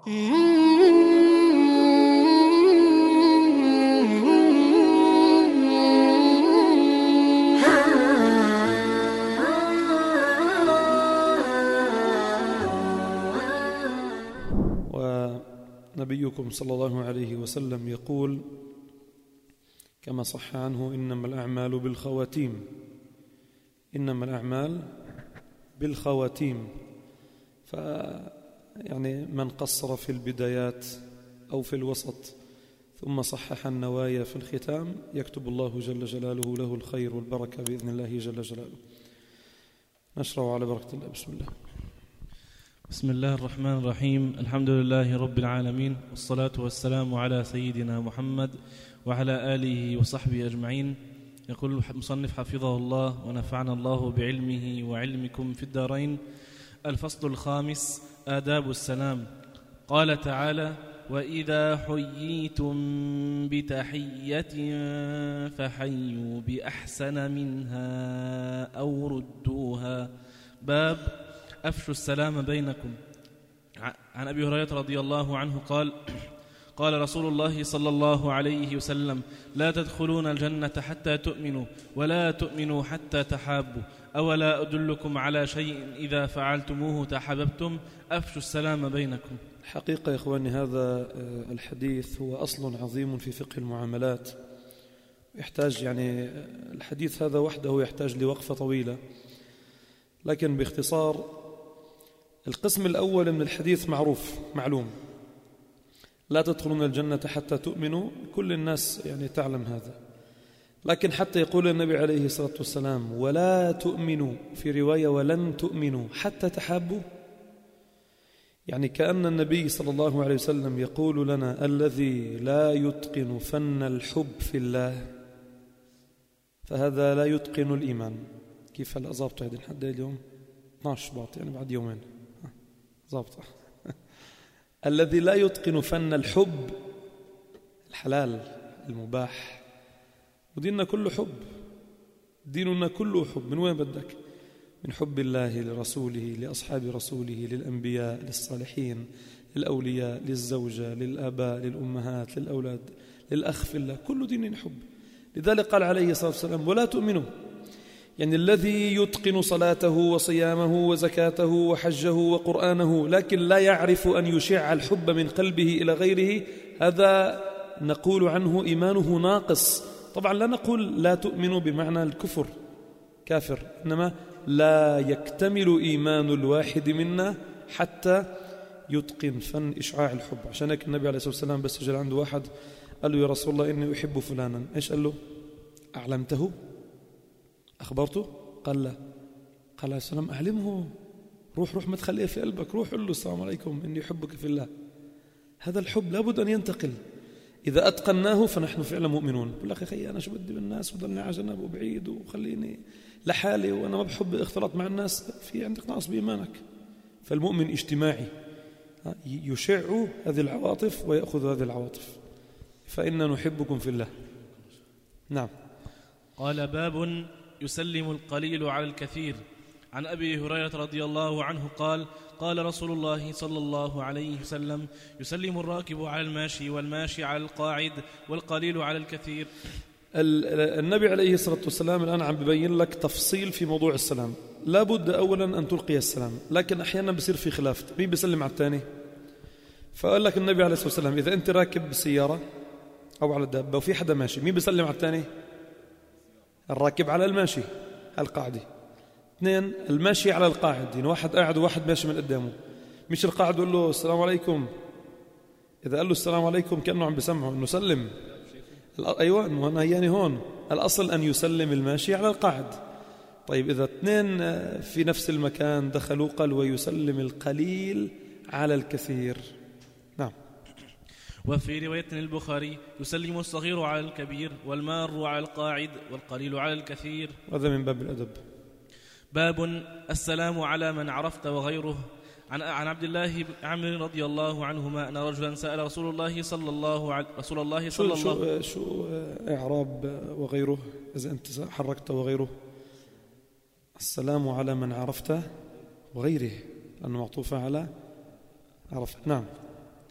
ونبيكم صلى الله عليه وسلم يقول كما صح عنه: إنما الأعمال بالخواتيم، إنما الأعمال بالخواتيم. يعني من قصر في البدايات أو في الوسط ثم صحح النوايا في الختام يكتب الله جل جلاله له الخير والبركة بإذن الله جل جلاله. نشرع على بركة الله. بسم الله. بسم الله الرحمن الرحيم. الحمد لله رب العالمين، والصلاة والسلام على سيدنا محمد وعلى آله وصحبه أجمعين. يقول المصنف حفظه الله ونفعنا الله بعلمه وعلمكم في الدارين: الفصل الخامس: آداب السلام. قال تعالى: وإذا حييتم بتحية فحيوا بأحسن منها أو ردوها. باب أفشوا السلام بينكم. عن أبي هريرة رضي الله عنه قال: قال رسول الله صلى الله عليه وسلم: لا تدخلون الجنة حتى تؤمنوا، ولا تؤمنوا حتى تحابوا، أولا أدلكم على شيء إذا فعلتموه تحاببتم؟ أفشوا السلام بينكم. حقيقة يا إخواني هذا الحديث هو أصل عظيم في فقه المعاملات، يحتاج يعني الحديث هذا وحده يحتاج لوقفة طويلة، لكن باختصار القسم الأول من الحديث معروف معلوم: لا تدخلون الجنة حتى تؤمنوا، كل الناس يعني تعلم هذا. لكن حتى يقول النبي عليه الصلاة والسلام: ولا تؤمنوا، في رواية ولن تؤمنوا حتى تحابوا، يعني كأن النبي صلى الله عليه وسلم يقول لنا: الذي لا يتقن فن الحب في الله فهذا لا يتقن الإيمان. كيف هلا ضابطة هذه لحد اليوم 12 باط، يعني بعد يومين ضابطة. الذي لا يتقن فن الحب، الحلال المباح، وديننا كله حب، ديننا كله حب. من وين بدك؟ من حب الله لرسوله، لأصحاب رسوله، للأنبياء، للصالحين، للأولياء، للزوجة، للآباء، للأمهات، للأولاد، للأخ في الله، كل دين حب. لذلك قال عليه الصلاة والسلام: ولا تؤمنوا، يعني الذي يتقن صلاته وصيامه وزكاته وحجه وقرآنه لكن لا يعرف أن يشع الحب من قلبه إلى غيره، هذا نقول عنه إيمانه ناقص. طبعا لا نقول لا تؤمنوا بمعنى الكفر كافر، إنما لا يكتمل إيمان الواحد منا حتى يتقن فن إشعاع الحب. عشان هيك النبي عليه الصلاة والسلام بس جاء عنده واحد قال له: يا رسول الله إني أحب فلانا. إيش قال له؟ أعلمته؟ أخبرته؟ قال لا. قال عليه السلام: أعلمه، روح ما تخليه في قلبك، روح قل له: السلام عليكم إني أحبك في الله. هذا الحب لابد أن ينتقل. إذا أتقناه فنحن فعلا مؤمنون. بقول لك يا أخي أنا شو بدي بالناس وضلني على جنب وبعيد وخليني لحالي وأنا ما بحب اختلاط مع الناس، في عندك نقص بإيمانك. فالمؤمن اجتماعي يشع هذه العواطف ويأخذ هذه العواطف. فإنا نحبكم في الله. نعم. قال: باب يسلم القليل على الكثير. عن أبي هريرة رضي الله عنه قال: قال رسول الله صلى الله عليه وسلم: يسلم الراكب على الماشي، والماشي على القاعد، والقليل على الكثير. النبي عليه الصلاة والسلام الآن عم ببين لك تفصيل في موضوع السلام. لا بد أولا أن تلقي السلام، لكن أحيانا بصير في خلاف، مين بيسلم على الثاني؟ فقال لك النبي عليه الصلاة والسلام: إذا أنت راكب بالسيارة أو على الدابة وفي حدا ماشي، مين بيسلم على الثاني؟ الراكب على الماشي على القاعدة. اثنين، الماشي على القاعد، يعني واحد قاعد وواحد ماشي من قدامه، مش القاعد يقول له السلام عليكم. إذا قال له السلام عليكم كأنه عم بسمعه إنه سلم. أيوة، إنه يعني هون الأصل أن يسلم الماشي على القاعد. طيب إذا اثنين في نفس المكان دخلوا قال: ويسلم القليل على الكثير. نعم. وفي رواية البخاري: يسلم الصغير على الكبير، والمار على القاعد، والقليل على الكثير. هذا من باب الأدب. باب السلام على من عرفت وغيره. عن عبد الله بن عمرو رضي الله عنهما أن رجلا سأل رسول الله صلى الله عليه وسلم شو إعراب وغيره؟ إذا أنت حركت وغيره، السلام على من عرفت وغيره، لأنه معطوفة على عرفت. نعم.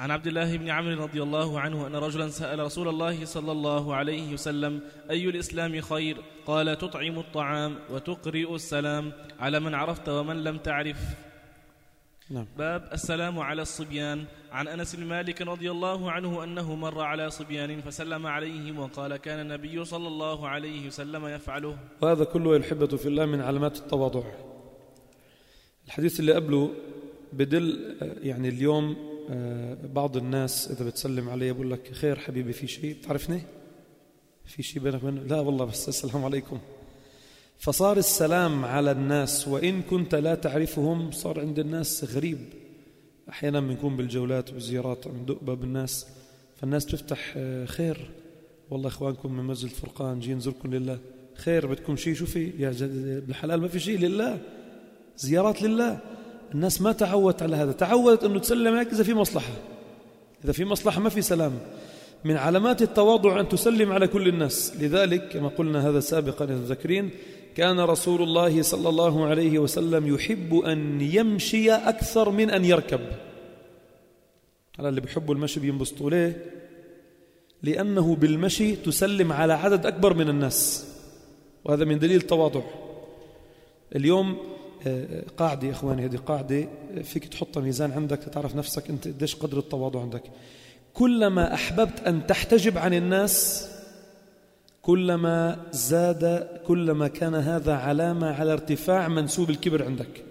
عن عبد الله بن عمرو رضي الله عنه أن رجلا سأل رسول الله صلى الله عليه وسلم: أي الإسلام خير؟ قال: تطعم الطعام وتقرئ السلام على من عرفت ومن لم تعرف. نعم. باب السلام على الصبيان. عن أنس بن مالك رضي الله عنه أنه مر على صبيان فسلم عليهم وقال: كان النبي صلى الله عليه وسلم يفعله. وهذا كله الحبة في الله من علامات التواضع. الحديث اللي قبله بدل يعني اليوم بعض الناس إذا بتسلم علي بقول لك: خير حبيبي، في شيء بتعرفني؟ في شيء بينك وبينه؟ لا والله، بس السلام عليكم. فصار السلام على الناس وإن كنت لا تعرفهم صار عند الناس غريب. أحيانا بنكون بالجولات والزيارات عم ندق باب الناس، فالناس تفتح: خير والله إخوانكم من مسجد فرقان جي نزوركم لله. خير بدكم شيء؟ شو في يا بالحلال؟ ما في شيء، لله، زيارات لله. الناس ما تعودت على هذا، تعودت أنه تسلم عليك إذا في مصلحة. إذا في مصلحة ما في سلام. من علامات التواضع أن تسلم على كل الناس. لذلك كما قلنا هذا سابقا إذا تذكرين، كان رسول الله صلى الله عليه وسلم يحب أن يمشي أكثر من أن يركب. على اللي بيحبوا المشي بينبسطوا ليه؟ لأنه بالمشي تسلم على عدد أكبر من الناس، وهذا من دليل التواضع. اليوم قاعدة يا إخواني، هذه قاعدة فيك تحطها ميزان عندك تعرف نفسك أنت قديش قدر التواضع عندك. كلما أحببت أن تحتجب عن الناس كلما زاد، كلما كان هذا علامة على ارتفاع منسوب الكبر عندك.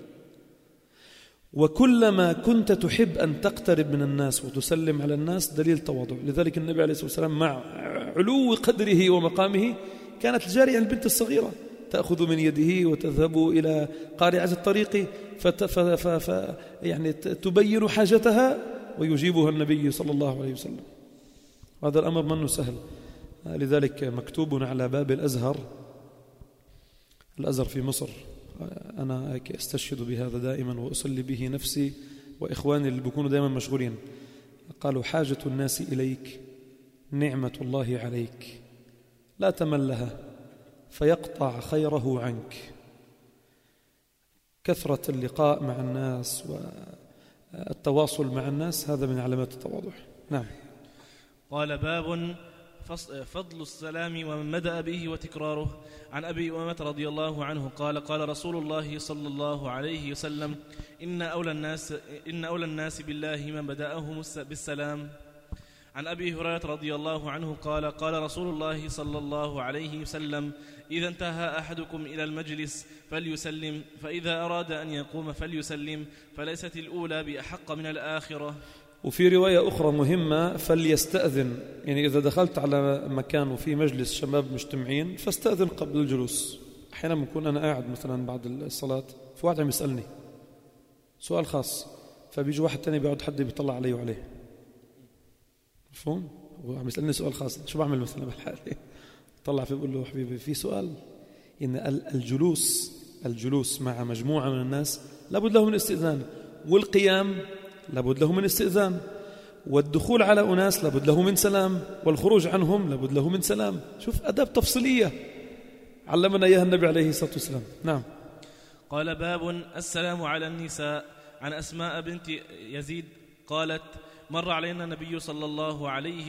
وكلما كنت تحب أن تقترب من الناس وتسلم على الناس دليل تواضع. لذلك النبي عليه الصلاة والسلام مع علو قدره ومقامه كانت الجارية البنت الصغيرة تأخذ من يده وتذهب إلى قارعة الطريق يعني تبين حاجتها ويجيبها النبي صلى الله عليه وسلم. هذا الأمر منه سهل. لذلك مكتوب على باب الأزهر في مصر، أنا أستشهد بهذا دائما وأصلي به نفسي وإخواني اللي بيكونوا دائما مشغولين. قالوا: حاجة الناس إليك نعمة الله عليك، لا تملها فيقطع خيره عنك. كثرة اللقاء مع الناس والتواصل مع الناس هذا من علامات التواضع. نعم. قال: باب فضل السلام ومن بدأ به وتكراره. عن أبي أمامة رضي الله عنه قال: قال رسول الله صلى الله عليه وسلم: إن أولى الناس بالله من بدأهم بالسلام. عن أبي هريرة رضي الله عنه قال: قال رسول الله صلى الله عليه وسلم: إذا انتهى أحدكم إلى المجلس فليسلم، فإذا أراد أن يقوم فليسلم، فليست الأولى بأحق من الآخرة. وفي رواية أخرى مهمة: فليستأذن، يعني إذا دخلت على مكان وفي مجلس شباب مجتمعين فاستأذن قبل الجلوس. أحيانا بكون أنا قاعد مثلا بعد الصلاة في واحد عم يسألني سؤال خاص، فبيجي واحد تاني بيقعد حد بيطلع علي وعليه، مفهوم؟ هو عم يسألني سؤال خاص، شو بعمل مثلا بالحالة؟ طلع فيه بقول له: حبيبي في سؤال. إن الجلوس مع مجموعة من الناس لابد له من استئذان، والقيام لابد له من استئذان، والدخول على أناس لابد له من سلام، والخروج عنهم لابد له من سلام. شوف أداب تفصيلية علمنا إياها النبي عليه الصلاة والسلام. نعم. قال: باب السلام على النساء. عن أسماء بنت يزيد قالت: مر علينا النبي صلى الله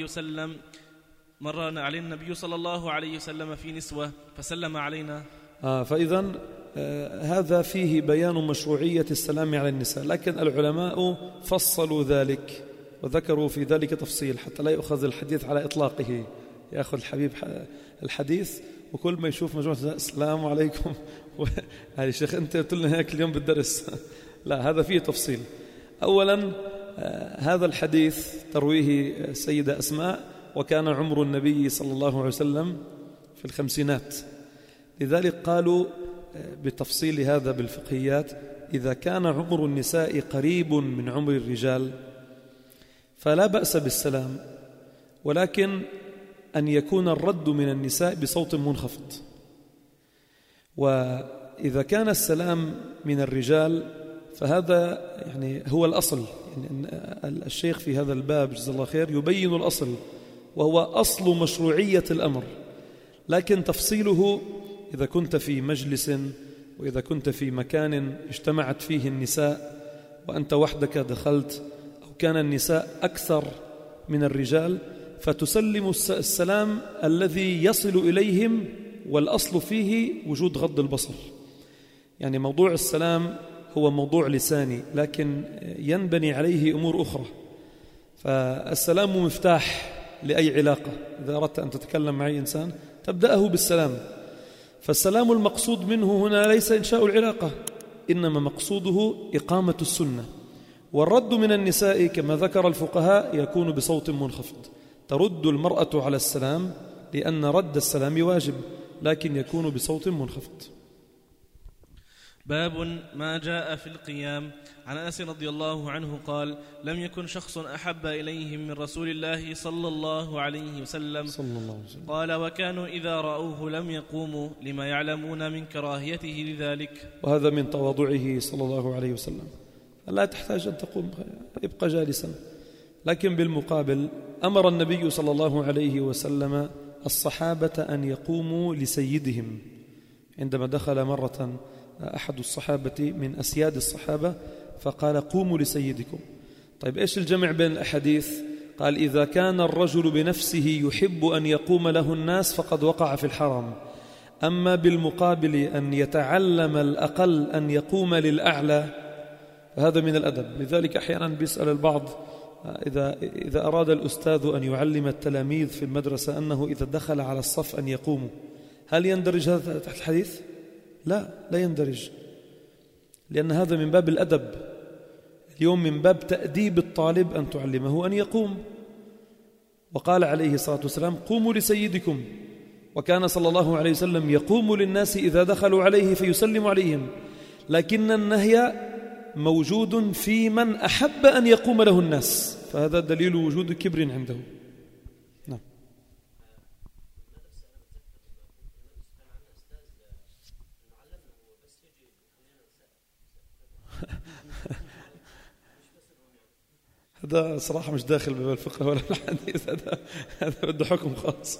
عليه وسلم في نسوة فسلم علينا. فإذن هذا فيه بيان مشروعية السلام على النساء، لكن العلماء فصلوا ذلك وذكروا في ذلك تفصيل حتى لا يأخذ الحديث على إطلاقه. يأخذ الحبيب الحديث وكل ما يشوف مجموعة السلام عليكم هاي شيخ أنت قلت لنا هيك اليوم بالدرس. لا، هذا فيه تفصيل. أولا هذا الحديث ترويه السيدة أسماء، وكان عمر النبي صلى الله عليه وسلم في 50s، لذلك قالوا بتفصيل هذا بالفقهيات: إذا كان عمر النساء قريب من عمر الرجال فلا بأس بالسلام، ولكن أن يكون الرد من النساء بصوت منخفض. وإذا كان السلام من الرجال فهذا يعني هو الأصل. يعني الشيخ في هذا الباب جزاه الله خير يبين الأصل، وهو أصل مشروعية الأمر، لكن تفصيله إذا كنت في مجلس وإذا كنت في مكان اجتمعت فيه النساء وأنت وحدك دخلت أو كان النساء أكثر من الرجال، فتسلم السلام الذي يصل إليهم، والأصل فيه وجود غض البصر. يعني موضوع السلام هو موضوع لساني، لكن ينبني عليه أمور أخرى. فالسلام مفتاح لأي علاقة. إذا أردت أن تتكلم مع أي إنسان تبدأه بالسلام. فالسلام المقصود منه هنا ليس إنشاء العلاقة، إنما مقصوده إقامة السنة. والرد من النساء كما ذكر الفقهاء يكون بصوت منخفض. ترد المرأة على السلام لأن رد السلام واجب، لكن يكون بصوت منخفض. باب ما جاء في القيام. عن أنس رضي الله عنه قال: لم يكن شخص أحب إليهم من رسول الله صلى الله عليه وسلم. قال: وكانوا إذا رأوه لم يقوموا لما يعلمون من كراهيته لذلك. وهذا من تواضعه صلى الله عليه وسلم، لا تحتاج أن تقوم، ابقى جالسا. لكن بالمقابل أمر النبي صلى الله عليه وسلم الصحابة أن يقوموا لسيدهم. عندما دخل مرة أحد الصحابة من أسياد الصحابة فقال: قوموا لسيدكم. طيب إيش الجمع بين الأحاديث؟ قال: إذا كان الرجل بنفسه يحب أن يقوم له الناس فقد وقع في الحرام. أما بالمقابل أن يتعلم الأقل أن يقوم للأعلى فهذا من الأدب. لذلك أحيانا بيسأل البعض إذا أراد الأستاذ أن يعلم التلاميذ في المدرسة أنه إذا دخل على الصف أن يقوموا، هل يندرج هذا تحت الحديث؟ لا يندرج، لأن هذا من باب الأدب. اليوم من باب تأديب الطالب أن تعلمه أن يقوم. وقال عليه الصلاة والسلام: قوموا لسيدكم. وكان صلى الله عليه وسلم يقوم للناس إذا دخلوا عليه فيسلم عليهم، لكن النهي موجود في من أحب أن يقوم له الناس، فهذا دليل وجود كبر عنده. نعم. هذا صراحة مش داخل باب الفقه ولا الحديث، هذا بده حكم خاص.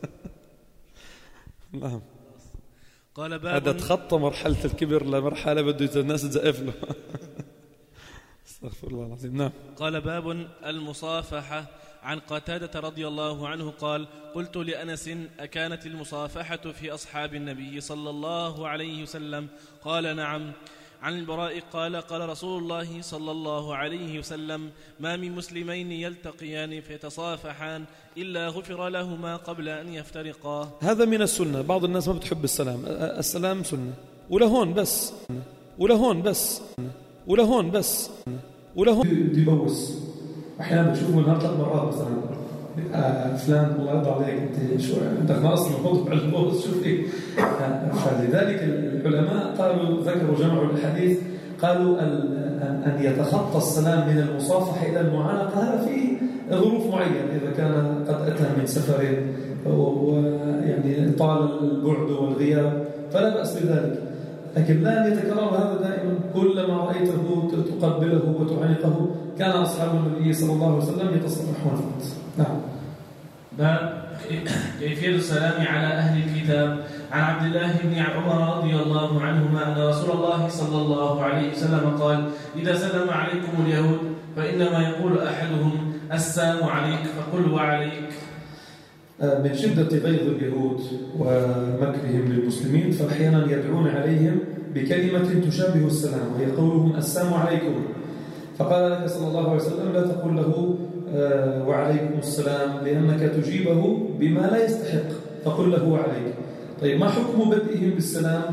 نعم. قال: باب هذا تخطى مرحلة الكبر لمرحلة بده الناس تزقف له. استغفر الله العظيم. نعم. قال: باب المصافحة. عن قتادة رضي الله عنه قال: قلت لأنس: أكانت المصافحة في أصحاب النبي صلى الله عليه وسلم؟ قال: نعم. عن البراء قال: قال رسول الله صلى الله عليه وسلم: ما من مسلمين يلتقيان فيتصافحان إلا غفر لهما قبل أن يفترقا. هذا من السنة. بعض الناس ما بتحب السلام. السلام سنة، ولهون بس ولهون بس ولهون بس ولهون بدي بوس. أحيانا بشوفه من 3 مرات مثلا: فلان الله يرضى عليك، أنت شو عندك ناقص الموضوع على البوس، شوف إيه. فلذلك العلماء ذكروا جمعوا الحديث، قالوا أن يتخطى السلام من المصافحة إلى المعانقة هذا في ظروف معينة، إذا كان قد أتى من سفر ويعني طال البعد والغياب فلا بأس بذلك. لكن لا يتكرر هذا دائما، كلما رأيته تقبله وتعانقه. كان أصحاب النبي صلى الله عليه وسلم يتصافحون. نعم. باب كيفية السلام على أهل الكتاب. عن عبد الله بن عمر رضي الله عنهما أن رسول الله صلى الله عليه وسلم قال: إذا سلم عليكم اليهود فإنما يقول أحدهم: السلام عليك، فقل وعليك. من شدة غيظ اليهود ومكرهم للمسلمين فأحيانا يدعون عليهم بكلمة تشابه السلام، وهي قولهم: السلام عليكم. فقال لك صلى الله عليه وسلم: لا تقل له وعليكم السلام، لأنك تجيبه بما لا يستحق، فقل له وعليك. طيب ما حكم بدئهم بالسلام؟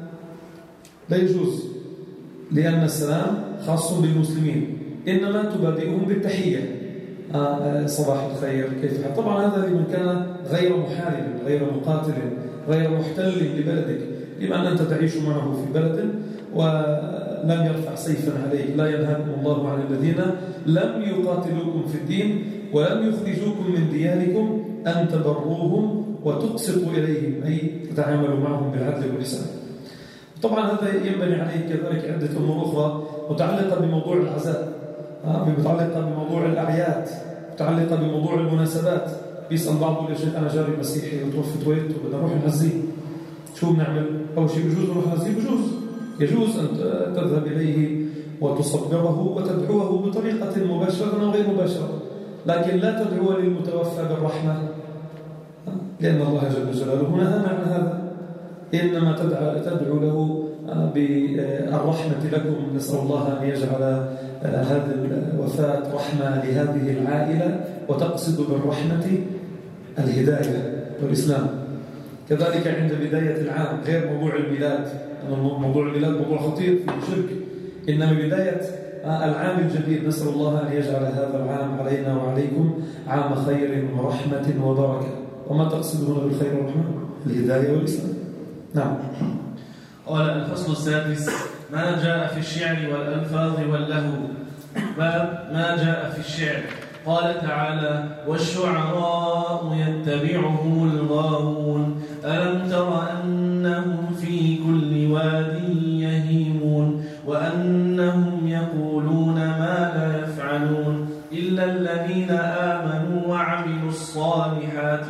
لا يجوز، لأن السلام خاص بالمسلمين، إنما تبادئهم بالتحية: صباح الخير، كيف حال. طبعا هذا لمن كان غير محارب، غير مقاتل، غير محتل لبلدك، لمن أنت تعيش معه في بلد ولم يرفع سيفا عليك. لا ينهاكم الله عن الذين لم يقاتلوكم في الدين ولم يخرجوكم من دياركم أن تبروهم وتقسطوا إليهم، أي تتعاملوا معهم بالعدل والإحسان. طبعا هذا ينبني عليه كذلك عدة أمور أخرى متعلقة بموضوع العزاء، متعلقة بموضوع الأعياد، متعلقة بموضوع المناسبات. بيسأل بعض: يا شيخ أنا جاري مسيحي وتوفت والدته بدنا نروح نعزيه، شو بنعمل؟ أول شيء بجوز نروح نعزيه؟ يجوز أن تذهب إليه وتصبره وتدعوه بطريقة مباشرة غير مباشرة، لكن لا تدعو للمتوفى بالرحمة لأن الله جل جلاله نهى عن هذا، إنما تدعو له بالرحمة لكم. نسأل الله أن يجعل هذه الوفاة رحمة لهذه العائلة، وتقصد بالرحمة الهداية والإسلام. كذلك عند بداية العام غير موضوع الميلاد، موضوع الميلاد موضوع خطير في الشرك، إنما بداية العام الجديد نسأل الله أن يجعل هذا العام علينا وعليكم عام خير ورحمة وبركة. وما تقصدون بالخير والرحمة؟ الهداية والإسلام. نعم. قال الفصل السادس: ما جاء في الشعر والألفاظ واللهو. باب ما جاء في الشعر. قال تعالى: والشعراء يتبعهم الغاوون ألم تر أنهم في كل واد يهيمون وأنهم يقولون ما لا يفعلون إلا الذين آمنوا وعملوا الصالحات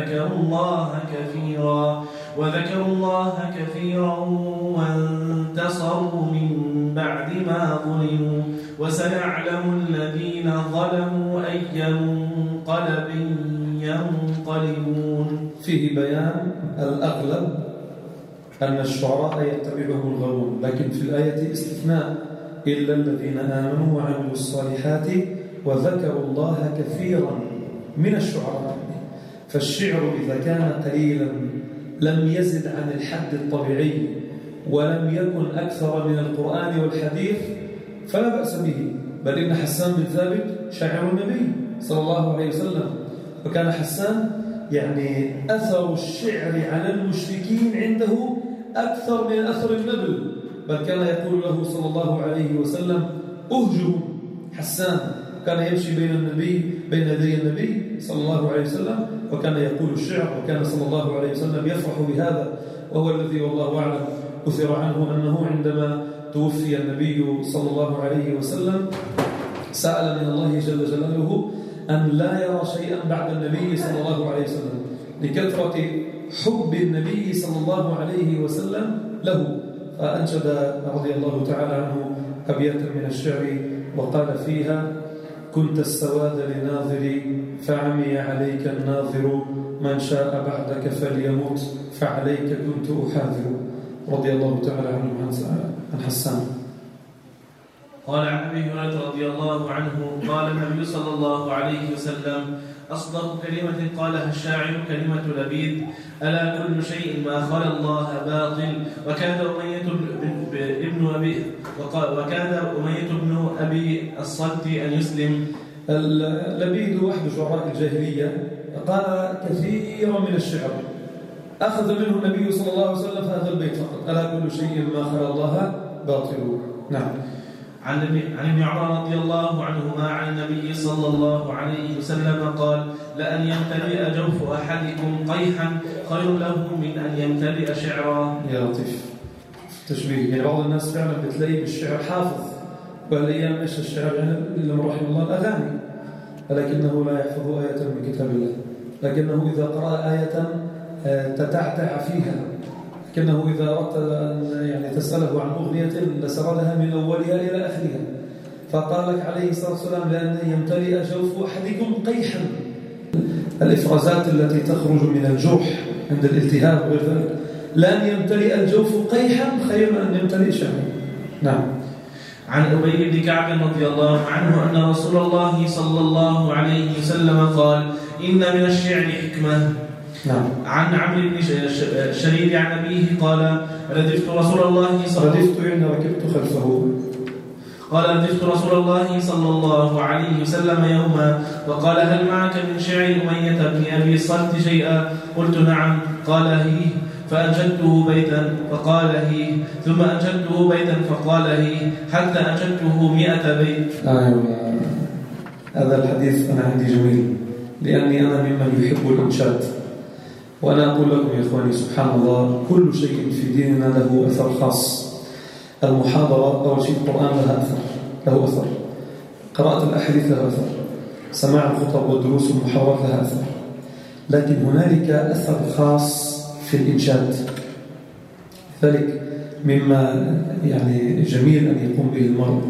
وذكروا الله كثيرا وانتصروا من بعد ما ظلموا وسيعلم الذين ظلموا أي منقلب ينقلبون. فيه بيان الأغلب أن الشعراء يتبعهم الغاوون، لكن في الآية استثناء: إلا الذين آمنوا وعملوا الصالحات وذكروا الله كثيرا من الشعراء. فالشعر إذا كان قليلا لم يزد عن الحد الطبيعي ولم يكن أكثر من القرآن والحديث فلا بأس به، بل إن حسان بن ثابت شاعر النبي صلى الله عليه وسلم، وكان حسان يعني أثر الشعر على المشركين عنده أكثر من أثر النبل، بل كان يقول له صلى الله عليه وسلم: أهجهم. حسان كان يمشي بين يدي النبي صلى الله عليه وسلم وكان يقول الشعر، وكان صلى الله عليه وسلم يفرح بهذا، وهو الذي والله أعلم أثر عنه أنه عندما توفي النبي صلى الله عليه وسلم سأل من الله جل جلاله أن لا يرى شيئا بعد النبي صلى الله عليه وسلم، لكثرة حب النبي صلى الله عليه وسلم له، فأنشد رضي الله تعالى عنه أبيات من الشعر وقال فيها: كنت السواد لناظري فعمي عليك الناظر، من شاء بعدك فليمت فعليك كنت أحاذر. رضي الله تعالى عنه عن حسان. قال عن أبي هريرة رضي الله عنه قال النبي صلى الله عليه وسلم: أصدق كلمة قالها الشاعر كلمة لبيد: ألا كل شيء ما خلا الله باطل. وكاد أمية بن أبي الصلت أن يسلم. لبيد أحد شعراء الجاهلية قال كثيرا من الشعر، أخذ منه النبي صلى الله عليه وسلم هذا البيت فقط: ألا كل شيء ما خلا الله باطل. نعم. عن ابن عمر رضي الله عنهما عن النبي صلى الله عليه وسلم قال: لأن يمتلئ جوف أحدكم قيحا خير له من أن يمتلئ شعرا. يا لطيف تشبيه، يعني بعض الناس فعلا بتلاقي بالشعر حافظ، والأيام إيش الشعر يعني إلا من رحم الله الأغاني، ولكنه لا يحفظ آية من كتاب الله، لكنه إذا قرأ آية تتعتع فيها، لكنه إذا أردت أن يعني تسأله عن أغنية لسردها من أولها إلى آخرها. فقال لك عليه الصلاة والسلام: لأن يمتلئ جوف أحدكم قيحا. الإفرازات التي تخرج من الجرح عند الالتهاب وغير ذلك، لأن يمتلئ الجوف قيحا خير من أن يمتلئ شعرا. نعم. عن أبي بن كعب رضي الله عنه أن رسول الله صلى الله عليه وسلم قال: إن من الشعر حكمة. نعم. عن عمرو بن شريد عن أبيه قال: ردفت رسول الله صلى الله عليه وسلم يوما فقال: هل معك من شعر أمية بن أبي الصلت شيئا؟ قلت: نعم. قال: هي. فأنشدته بيتا فقال: هي. ثم أنشدته بيتا فقال: هي. حتى أنشدته 100 بيت. هذا الحديث أنا عندي جميل، لأني أنا ممن يحب الإنشاد. وأنا أقول لكم يا إخواني سبحان الله، كل شيء في ديننا له أثر خاص. المحاضرة أول شيء القرآن له أثر، قراءة الأحاديث لها أثر، سماع الخطب والدروس والمحاورات لها أثر، لكن هنالك أثر خاص في الإنشاد. لذلك مما يعني جميل أن يقوم به المرء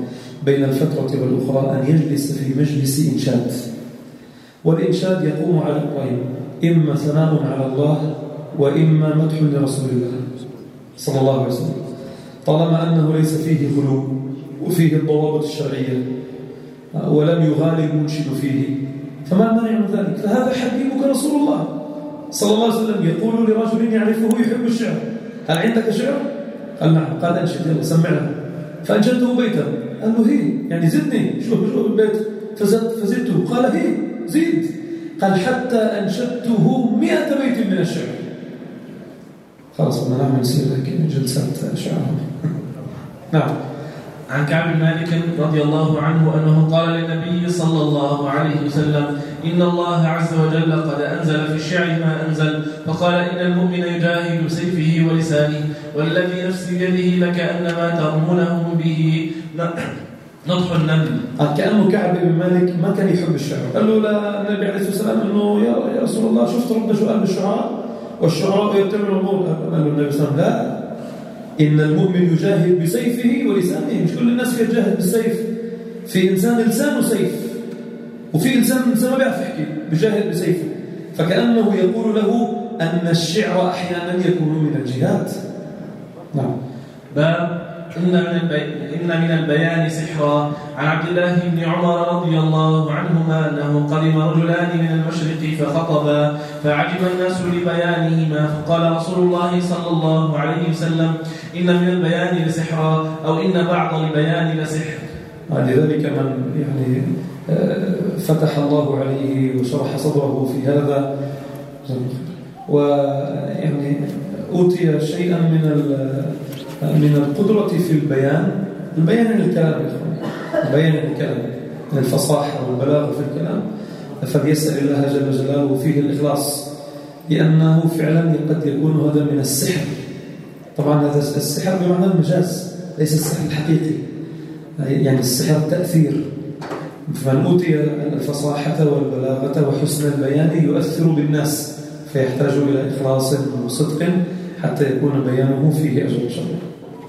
بين الفترة والأخرى أن يجلس في مجلس إنشاد، والإنشاد يقوم على أمرين: إما ثناء على الله وإما مدح لرسول الله صلى الله عليه وسلم، طالما أنه ليس فيه غلو وفيه الضوابط الشرعية ولم يغالي المنشد فيه، فما المانع من ذلك؟ فهذا حبيبك رسول الله صلى الله عليه وسلم يقول لرجل يعرفه يحب الشعر: هل عندك شعر؟ قال نعم. قال أنشد، يلا سمعنا. فأنشدته بيتا. قال له هي يعني زدني، شوف البيت. فزدته. قال هي زيد. قال حتى أنشدته 100 بيت من الشعر. خلاص بدنا نعمل نصير جلسات شعر. نعم. عن كعب بن مالك رضي الله عنه أنه قال للنبي صلى الله عليه وسلم: إن الله عز وجل قد أنزل في الشعر ما أنزل، فقال: إن المؤمن يجاهد بسيفه ولسانه، والذي نفسي بيده لكأنما ترمونه به نضح النمل. كأنه كعب بن مالك ما كان يحب الشعر. قال له النبي عليه الصلاة والسلام إنه يا رسول الله شفت ربنا شو قال بالشعراء والشعراء يتبعون الأمور. قال له النبي صلى الله عليه وسلم: لا، إن المؤمن يجاهد بسيفه ولسانه. مش كل الناس يجاهد بالسيف، في إنسان لسانه سيف، وفي إنسان ما بيعرف يحكي بيجاهد بسيفه. فكأنه يقول له أن الشعر أحيانا يكون من الجهاد. نعم. باب إن من البيان سحرا. عن عبد الله بن عمر رضي الله عنهما أنه قدم رجلان من المشرق فخطبا، فعجب الناس لبيانهما، فقال رسول الله صلى الله عليه وسلم: إن من البيان لسحرا، أو إن بعض البيان لسحر. لذلك من يعني فتح الله عليه وشرح صدره في هذا، ويعني أوتي شيئا من القدرة في البيان الكلام يا أخوان، البيان الكلام، الفصاحة والبلاغة في الكلام، فليسأل الله جل جلاله فيه الإخلاص، لأنه فعلا قد يكون هذا من السحر. طبعا هذا السحر بمعنى المجاز، ليس السحر الحقيقي، يعني السحر تأثير. فمن أوتي الفصاحة والبلاغة وحسن البيان يؤثر بالناس، فيحتاج إلى إخلاص وصدق حتى يكون بيانه فيه أجر إن شاء الله.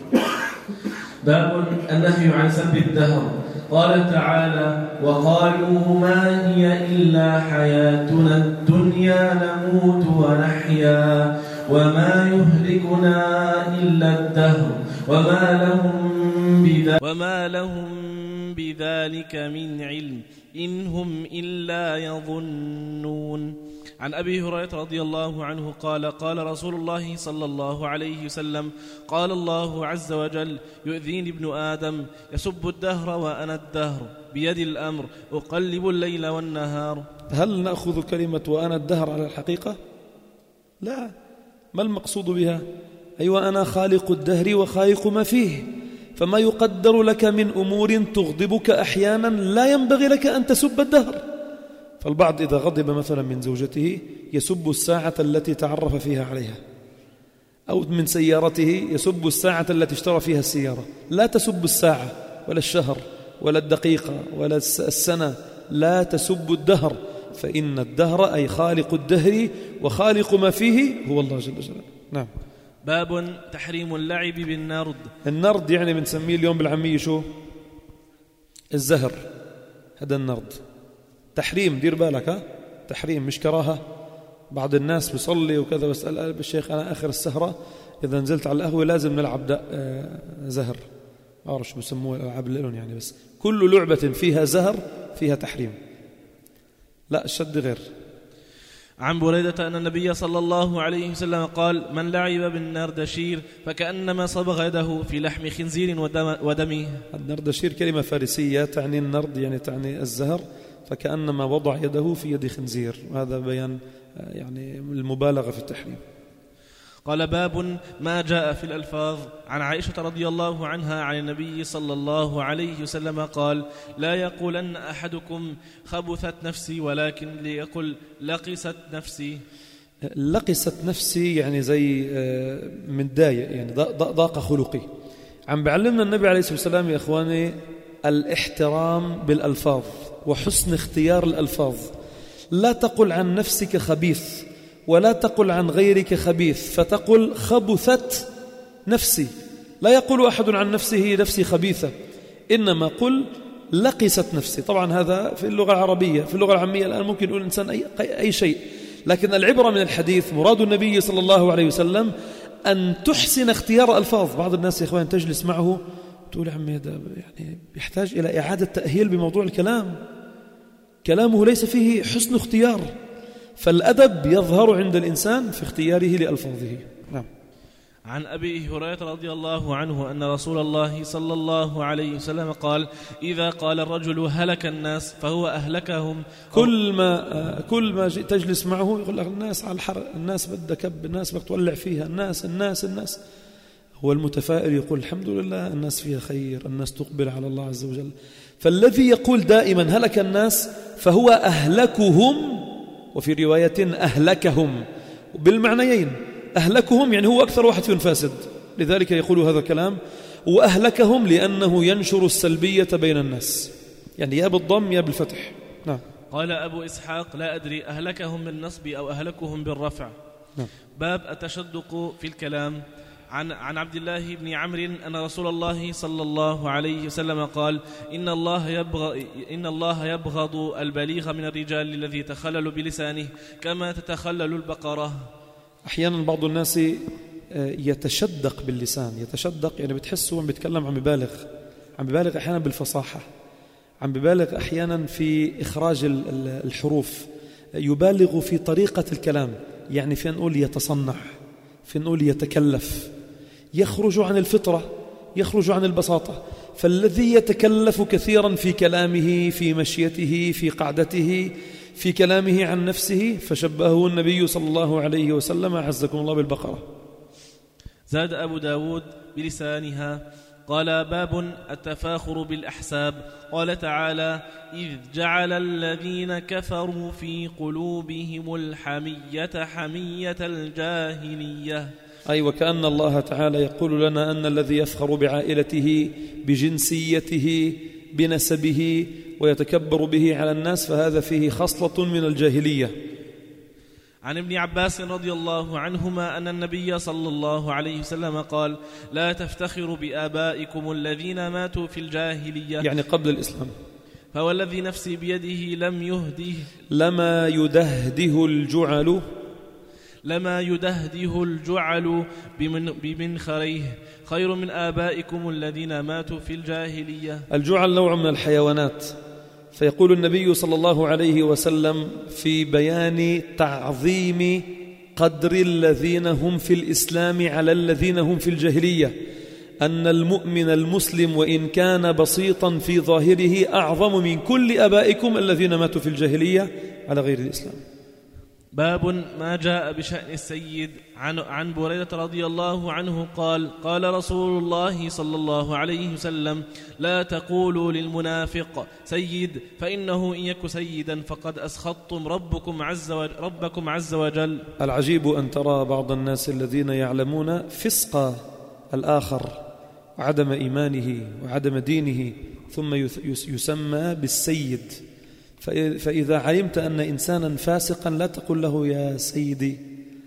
باب النهي عن سب الدهر. قال تعالى: وقالوا ما هي إلا حياتنا الدنيا نموت ونحيا وما يهلكنا إلا الدهر وما لهم بذلك من علم إن هم إلا يظنون. عن أبي هريرة رضي الله عنه قال: قال رسول الله صلى الله عليه وسلم: قال الله عز وجل: يؤذيني ابن آدم يسب الدهر وأنا الدهر بيد الأمر أقلب الليل والنهار. هل نأخذ كلمة وأنا الدهر على الحقيقة؟ لا. ما المقصود بها؟ أيوة، أنا خالق الدهر وخالق ما فيه، فما يقدر لك من أمور تغضبك أحيانا لا ينبغي لك أن تسب الدهر. فالبعض إذا غضب مثلا من زوجته يسب الساعة التي تعرف فيها عليها، أو من سيارته يسب الساعة التي اشترى فيها السيارة. لا تسب الساعة ولا الشهر ولا الدقيقة ولا السنة، لا تسب الدهر، فإن الدهر أي خالق الدهر وخالق ما فيه هو الله جل جلاله. نعم. باب تحريم اللعب بالنرد. النرد يعني بنسميه اليوم بالعامية شو؟ الزهر. هذا النرد تحريم، دير بالك، تحريم مش كراهة. بعض الناس بيصلي وكذا بس قال بالشيخ أنا آخر السهرة إذا نزلت على القهوة لازم نلعب زهر، أعرف شو بسموه الألعاب اللي لهم يعني، بس كل لعبة فيها زهر فيها تحريم. لا، الشد غير. عن بريدة أن النبي صلى الله عليه وسلم قال: من لعب بالنردشير فكأنما صبغ يده في لحم خنزير ودمه. النردشير كلمة فارسية تعني النرد، يعني تعني الزهر، فكأنما وضع يده في يد خنزير، وهذا بيان يعني المبالغة في التحريم. قال: باب ما جاء في الألفاظ. عن عائشة رضي الله عنها عن النبي صلى الله عليه وسلم قال: لا يقولن أحدكم خبثت نفسي، ولكن ليقل لقست نفسي. لقست نفسي يعني زي متضايق، يعني ضاق خلقي. عم بعلمنا النبي عليه الصلاة والسلام يا إخواني الاحترام بالألفاظ وحسن اختيار الألفاظ. لا تقل عن نفسك خبيث ولا تقل عن غيرك خبيث فتقل خبثت نفسي. لا يقول أحد عن نفسه نفسي خبيثة، إنما قل لقست نفسي. طبعا هذا في اللغة العربية، في اللغة العامية الآن ممكن يقول الإنسان أي شيء، لكن العبرة من الحديث مراد النبي صلى الله عليه وسلم أن تحسن اختيار ألفاظ. بعض الناس يا إخوان تجلس معه تقول يا عمي هذا يعني يحتاج إلى إعادة تأهيل بموضوع الكلام، كلامه ليس فيه حسن اختيار، فالأدب يظهر عند الإنسان في اختياره لألفاظه. نعم. عن أبي هريرة رضي الله عنه أن رسول الله صلى الله عليه وسلم قال: إذا قال الرجل هلك الناس فهو أهلكهم. كل ما تجلس معه يقول لك الناس على الحرق، الناس بدها كب، الناس بدها تولع فيها، الناس. هو المتفائل يقول الحمد لله الناس فيها خير، الناس تقبل على الله عز وجل. فالذي يقول دائما هلك الناس فهو أهلكهم، وفي رواية أهلكهم بالمعنيين. أهلكهم يعني هو أكثر واحد فيهم فاسد، لذلك يقول هذا الكلام. وأهلكهم لأنه ينشر السلبية بين الناس، يعني يا بالضم يا بالفتح. نعم. قال أبو إسحاق: لا أدري أهلكهم بالنصب أو أهلكهم بالرفع. نعم. باب التشدق في الكلام. عن عبد الله بن عمرو أن رسول الله صلى الله عليه وسلم قال: إن الله يبغض البليغ من الرجال الذي يتخلل بلسانه كما تتخلل البقرة. أحيانا بعض الناس يتشدق باللسان، يتشدق يعني بتحسه عم بيتكلم، عم ببالغ أحيانا بالفصاحة، عم ببالغ أحيانا في إخراج الحروف، يبالغ في طريقة الكلام، يعني فين نقول يتصنع، فين نقول يتكلف، يخرج عن الفطرة، يخرج عن البساطة. فالذي يتكلف كثيرا في كلامه، في مشيته، في قعدته، في كلامه عن نفسه، فشبهه النبي صلى الله عليه وسلم عزكم الله بالبقرة. زاد أبو داود بلسانها. قال: باب التفاخر بالأحساب. قال تعالى: إذ جعل الذين كفروا في قلوبهم الحمية حمية الجاهلية. أي وكأن الله تعالى يقول لنا أن الذي يفخر بعائلته، بجنسيته، بنسبه، ويتكبر به على الناس، فهذا فيه خصلة من الجاهلية. عن ابن عباس رضي الله عنهما أن النبي صلى الله عليه وسلم قال: لا تفتخروا بآبائكم الذين ماتوا في الجاهلية، يعني قبل الإسلام. فوالذي نفسي بيده لما يدهده الجعل بمنخريه خير من آبائكم الذين ماتوا في الجاهلية. الجعل نوع من الحيوانات، فيقول النبي صلى الله عليه وسلم في بيان تعظيم قدر الذين هم في الإسلام على الذين هم في الجاهلية، أن المؤمن المسلم وإن كان بسيطا في ظاهره أعظم من كل آبائكم الذين ماتوا في الجاهلية على غير الإسلام. باب ما جاء بشأن السيد. عن بريدة رضي الله عنه قال: قال رسول الله صلى الله عليه وسلم: لا تقولوا للمنافق سيد، فإنه إن يك سيدا فقد أسخطتم ربكم عز وجل. العجيب أن ترى بعض الناس الذين يعلمون فسق الآخر وعدم إيمانه وعدم دينه ثم يسمى بالسيد. فإذا علمت أن إنسانا فاسقا لا تقل له يا سيدي،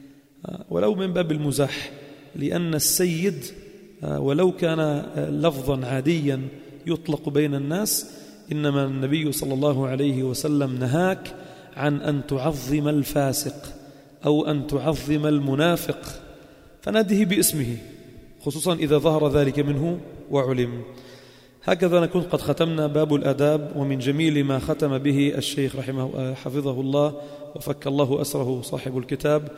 ولو من باب المزاح، لأن السيد ولو كان لفظا عاديا يطلق بين الناس، إنما النبي صلى الله عليه وسلم نهاك عن أن تعظم الفاسق أو أن تعظم المنافق، فناده باسمه، خصوصا إذا ظهر ذلك منه وعلم. هكذا نكون قد ختمنا باب الآداب، ومن جميل ما ختم به الشيخ حفظه الله وفك الله أسره صاحب الكتاب،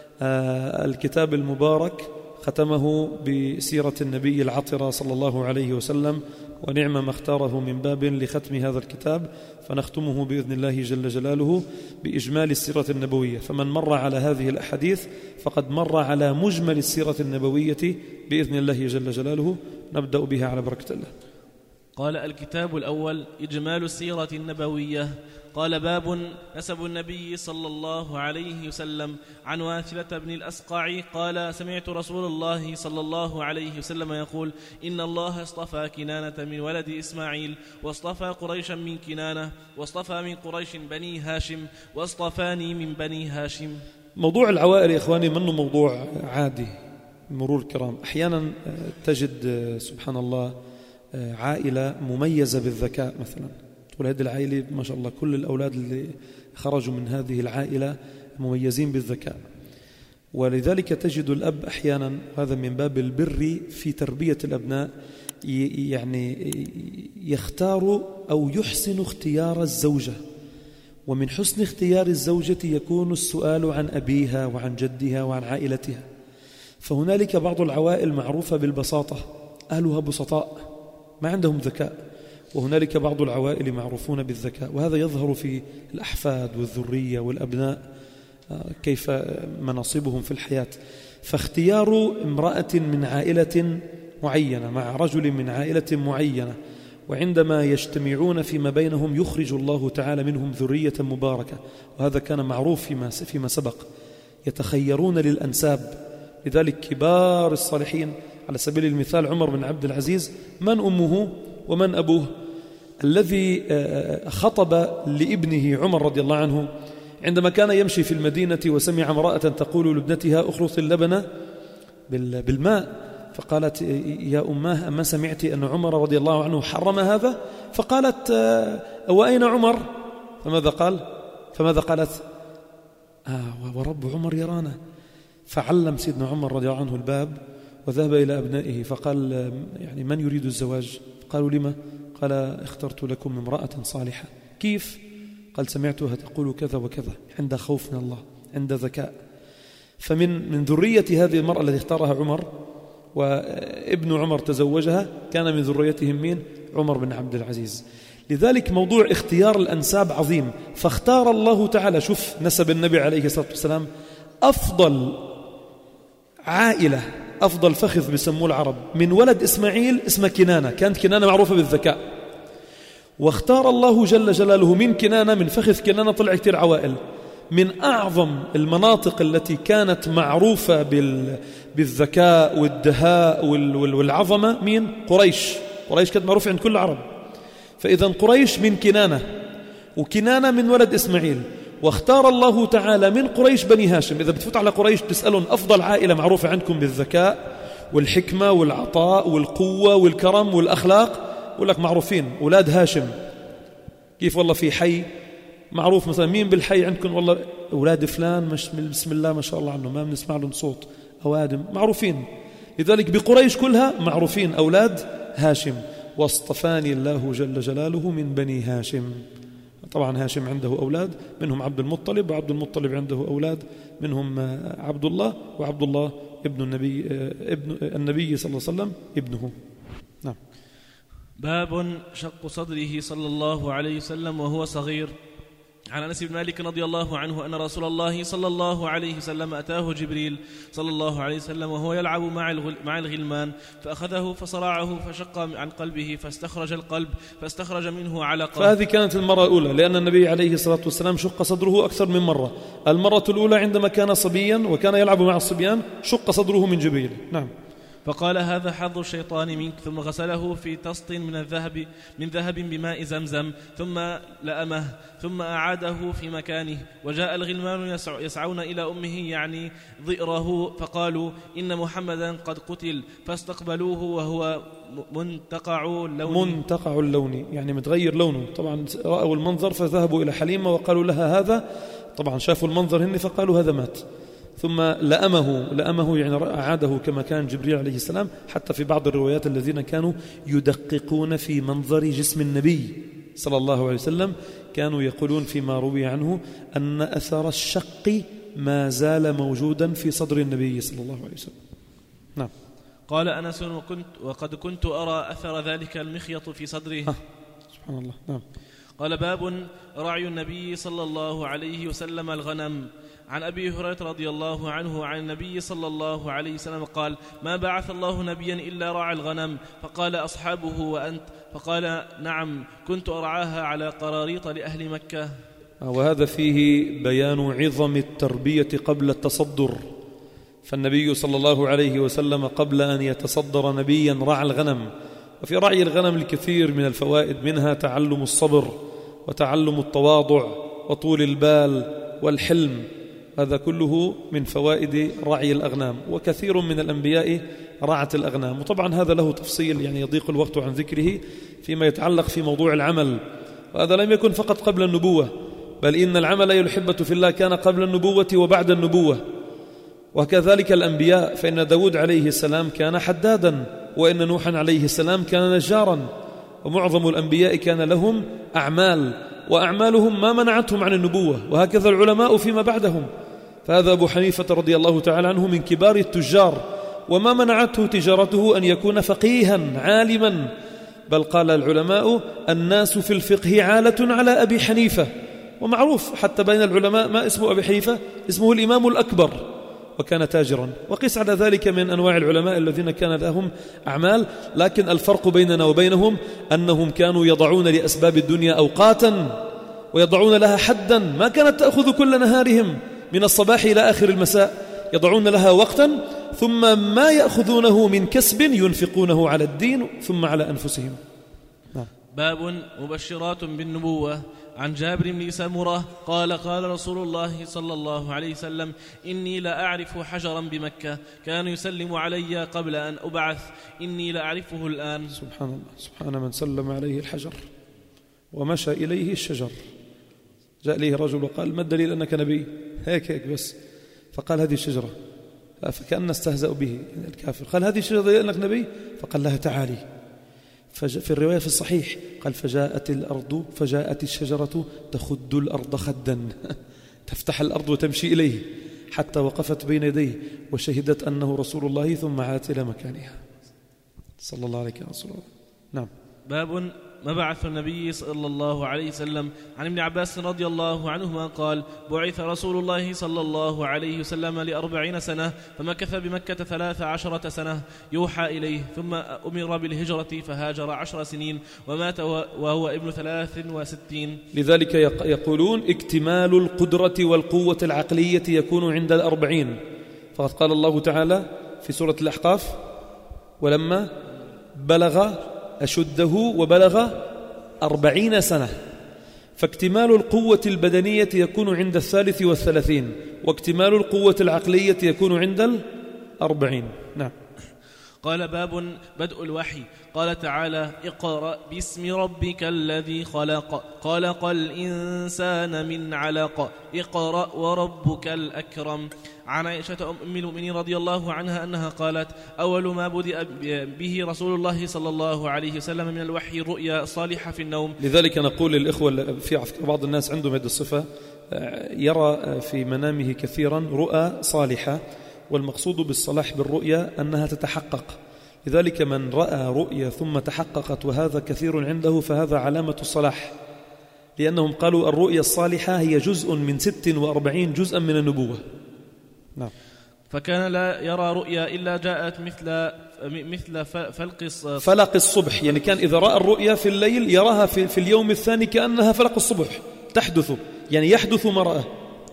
الكتاب المبارك ختمه بسيرة النبي العطرة صلى الله عليه وسلم، ونعم ما اختاره من باب لختم هذا الكتاب، فنختمه بإذن الله جل جلاله بإجمال السيرة النبوية. فمن مر على هذه الأحاديث فقد مر على مجمل السيرة النبوية بإذن الله جل جلاله. نبدأ بها على بركة الله. قال: الكتاب الأول إجمال السيرة النبوية. قال: باب نسب النبي صلى الله عليه وسلم. عن واثلة بن الأسقع قال: سمعت رسول الله صلى الله عليه وسلم يقول: إن الله اصطفى كنانة من ولد إسماعيل، واصطفى قريشا من كنانة، واصطفى من قريش بني هاشم، واصطفاني من بني هاشم. موضوع العوائل يا إخواني منه موضوع عادي مرور الكرام. أحيانا تجد سبحان الله عائلة مميزة بالذكاء مثلا، تقول هذه العائلة ما شاء الله كل الأولاد اللي خرجوا من هذه العائلة مميزين بالذكاء. ولذلك تجد الأب أحيانا، هذا من باب البر في تربية الأبناء، يعني يختار أو يحسن اختيار الزوجة، ومن حسن اختيار الزوجة يكون السؤال عن أبيها وعن جدها وعن عائلتها. فهنالك بعض العوائل معروفة بالبساطة، أهلها بسطاء ما عندهم ذكاء، وهنالك بعض العوائل معروفون بالذكاء، وهذا يظهر في الأحفاد والذرية والأبناء كيف مناصبهم في الحياة. فاختيار امرأة من عائلة معينة مع رجل من عائلة معينة، وعندما يجتمعون فيما بينهم يخرج الله تعالى منهم ذرية مباركة، وهذا كان معروف فيما سبق. يتخيرون للأنساب، لذلك كبار الصالحين على سبيل المثال عمر بن عبد العزيز من أمه ومن أبوه. الذي خطب لابنه عمر رضي الله عنه عندما كان يمشي في المدينة وسمع امرأة تقول لابنتها أخلط اللبن بالماء، فقالت يا أماه أما سمعت أن عمر رضي الله عنه حرم هذا؟ فقالت وأين عمر؟ فماذا قالت؟ ورب عمر يرانا. فعلم سيدنا عمر رضي الله عنه الباب وذهب إلى أبنائه فقال يعني من يريد الزواج؟ قالوا لما؟ قال اخترت لكم امرأة صالحة. كيف؟ قال سمعتها تقول كذا وكذا، عند خوف من الله، عند ذكاء. فمن ذرية هذه المرأة التي اختارها عمر وابن عمر تزوجها كان من ذريتهم مين؟ عمر بن عبد العزيز. لذلك موضوع اختيار الأنساب عظيم. فاختار الله تعالى، شوف نسب النبي عليه الصلاة والسلام، أفضل عائلة، أفضل فخذ بسموه العرب من ولد إسماعيل اسمه كنانة، كانت كنانة معروفة بالذكاء، واختار الله جل جلاله من كنانة، من فخذ كنانة طلع كتير عوائل. من أعظم المناطق التي كانت معروفة بالذكاء والدهاء والعظمة مين؟ قريش كانت معروفة عند كل العرب. فإذا قريش من كنانة، وكنانة من ولد إسماعيل، واختار الله تعالى من قريش بني هاشم. إذا بتفوت على قريش تسألون أفضل عائلة معروفة عندكم بالذكاء والحكمة والعطاء والقوة والكرم والأخلاق، يقول لك معروفين أولاد هاشم. كيف والله في حي معروف مثلا مين بالحي عندكم؟ والله أولاد فلان مش بسم الله ما شاء الله عنه ما بنسمع لهم صوت، أوادم معروفين. لذلك بقريش كلها معروفين أولاد هاشم. واصطفاني الله جل جلاله من بني هاشم. طبعا هاشم عنده أولاد منهم عبد المطلب، وعبد المطلب عنده أولاد منهم عبد الله، وعبد الله ابن النبي صلى الله عليه وسلم ابنه. نعم. باب شق صدره صلى الله عليه وسلم وهو صغير. عن أنس بن مالك رضي الله عنه أن رسول الله صلى الله عليه وسلم أتاه جبريل صلى الله عليه وسلم وهو يلعب مع الغلمان، فأخذه فصرعه فشق عن قلبه فاستخرج القلب فاستخرج منه علقة. فهذه كانت المرة الأولى، لأن النبي عليه الصلاة والسلام شق صدره أكثر من مرة. المرة الأولى عندما كان صبيا وكان يلعب مع الصبيان شق صدره من جبريل. نعم. فقال هذا حظ الشيطان منك، ثم غسله في طست من ذهب بماء زمزم، ثم لأمه، ثم أعاده في مكانه. وجاء الغلمان يسعون إلى أمه يعني ضئره، فقالوا إن محمدا قد قتل، فاستقبلوه وهو منتقع اللون يعني متغير لونه. طبعا رأوا المنظر فذهبوا إلى حليمة وقالوا لها هذا، طبعا شافوا المنظر هن فقالوا هذا مات. ثم لأمه يعني أعاده كما كان جبريل عليه السلام. حتى في بعض الروايات الذين كانوا يدققون في منظر جسم النبي صلى الله عليه وسلم كانوا يقولون فيما روي عنه أن أثر الشق ما زال موجودا في صدر النبي صلى الله عليه وسلم. نعم. قال أنس وقد كنت أرى أثر ذلك المخيط في صدره. سبحان الله. نعم. قال باب رعي النبي صلى الله عليه وسلم الغنم. عن أبي هريرة رضي الله عنه عن النبي صلى الله عليه وسلم قال ما بعث الله نبيا إلا رعى الغنم. فقال أصحابه وأنت؟ فقال نعم كنت أرعاها على قراريط لأهل مكة. وهذا فيه بيان عظم التربية قبل التصدر. فالنبي صلى الله عليه وسلم قبل أن يتصدر نبيا رعى الغنم. وفي رعي الغنم الكثير من الفوائد، منها تعلم الصبر وتعلم التواضع وطول البال والحلم. هذا كله من فوائد رعي الأغنام، وكثير من الأنبياء رعت الأغنام. وطبعا هذا له تفصيل يعني يضيق الوقت عن ذكره فيما يتعلق في موضوع العمل، وهذا لم يكن فقط قبل النبوة، بل إن العمل يا الأحبة في الله كان قبل النبوة وبعد النبوة، وكذلك الأنبياء. فإن داود عليه السلام كان حدادا، وإن نوحا عليه السلام كان نجارا، ومعظم الأنبياء كان لهم أعمال، وأعمالهم ما منعتهم عن النبوة، وهكذا العلماء فيما بعدهم. فهذا أبو حنيفة رضي الله تعالى عنه من كبار التجار، وما منعته تجارته أن يكون فقيها عالما، بل قال العلماء الناس في الفقه عالة على أبي حنيفة، ومعروف حتى بين العلماء ما اسمه أبي حنيفة، اسمه الإمام الأكبر، وكان تاجرا. وقس على ذلك من أنواع العلماء الذين كان لهم أعمال، لكن الفرق بيننا وبينهم أنهم كانوا يضعون لأسباب الدنيا أوقاتا ويضعون لها حدا، ما كانت تأخذ كل نهارهم من الصباح إلى آخر المساء، يضعون لها وقتا، ثم ما يأخذونه من كسب ينفقونه على الدين ثم على أنفسهم. باب مبشرات بالنبوة. عن جابر بن سمرة قال قال رسول الله صلى الله عليه وسلم إني لأعرف حجرا بمكة كان يسلم علي قبل أن أبعث، إني لأعرفه الآن. سبحان الله، سبحان من سلم عليه الحجر ومشى إليه الشجر. جاء إليه رجل وقال ما الدليل أنك نبي؟ هيك بس. فقال هذه الشجرة، فكأن استهزأ به الكافر. قال هذه الشجرة دليل أنك نبي؟ فقال لها تعالي. في الرواية في الصحيح قال فجاءت الشجرة تخد الأرض خدا تفتح الأرض وتمشي إليه حتى وقفت بين يديه وشهدت أنه رسول الله، ثم عادت إلى مكانها صلى الله عليه وسلم. نعم. باب مبعث النبي صلى الله عليه وسلم. عن ابن عباس رضي الله عنهما قال بعث رسول الله صلى الله عليه وسلم ل40 سنة، فمكث بمكة 13 سنة يوحى إليه، ثم أمر بالهجرة فهاجر 10 سنين ومات وهو ابن 63. لذلك يقولون اكتمال القدرة والقوة العقلية يكون عند 40. فقد قال الله تعالى في سورة الأحقاف ولما بلغ أشده وبلغ 40 سنة. فاكتمال القوة البدنية يكون عند 33، واكتمال القوة العقلية يكون عند 40. نعم. قال باب بدء الوحي. قال تعالى اقرأ باسم ربك الذي خلق الإنسان من علق اقرأ وربك الأكرم. عن عائشة أم المؤمنين رضي الله عنها أنها قالت أول ما بدأ به رسول الله صلى الله عليه وسلم من الوحي الرؤيا الصالحة في النوم. لذلك نقول للإخوة في بعض الناس عندهم هذه الصفة، يرى في منامه كثيرا رؤى صالحة، والمقصود بالصلاح بالرؤيا أنها تتحقق. لذلك من رأى رؤيا ثم تحققت وهذا كثير عنده فهذا علامة الصلاح، لأنهم قالوا الرؤيا الصالحة هي جزء من 46 جزءا من النبوة. نعم. فكان لا يرى رؤيا إلا جاءت مثل فلق الصبح، يعني كان إذا رأى الرؤيا في الليل يراها في اليوم الثاني كأنها فلق الصبح تحدث، يعني يحدث ما رأى.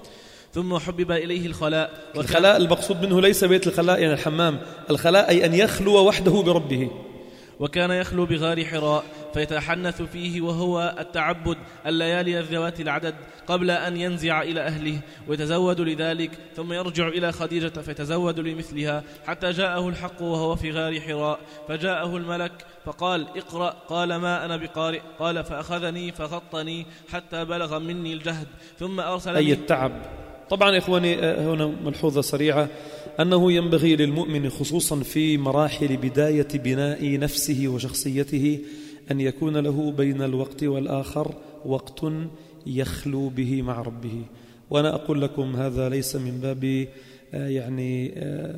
ثم حبب إليه الخلاء. الخلاء المقصود منه ليس بيت الخلاء يعني الحمام، الخلاء أي أن يخلو وحده بربه. وكان يخلو بغار حراء فيتحنث فيه وهو التعبد الليالي الذوات العدد قبل أن ينزع إلى أهله ويتزود لذلك، ثم يرجع إلى خديجة فيتزود لمثلها حتى جاءه الحق وهو في غار حراء، فجاءه الملك فقال اقرأ، قال ما أنا بقارئ، قال فأخذني فغطني حتى بلغ مني الجهد ثم أرسلني أي التعب. طبعا إخواني هنا ملحوظة سريعة، أنه ينبغي للمؤمن خصوصا في مراحل بداية بناء نفسه وشخصيته أن يكون له بين الوقت والآخر وقت يخلو به مع ربه. وأنا أقول لكم هذا ليس من باب يعني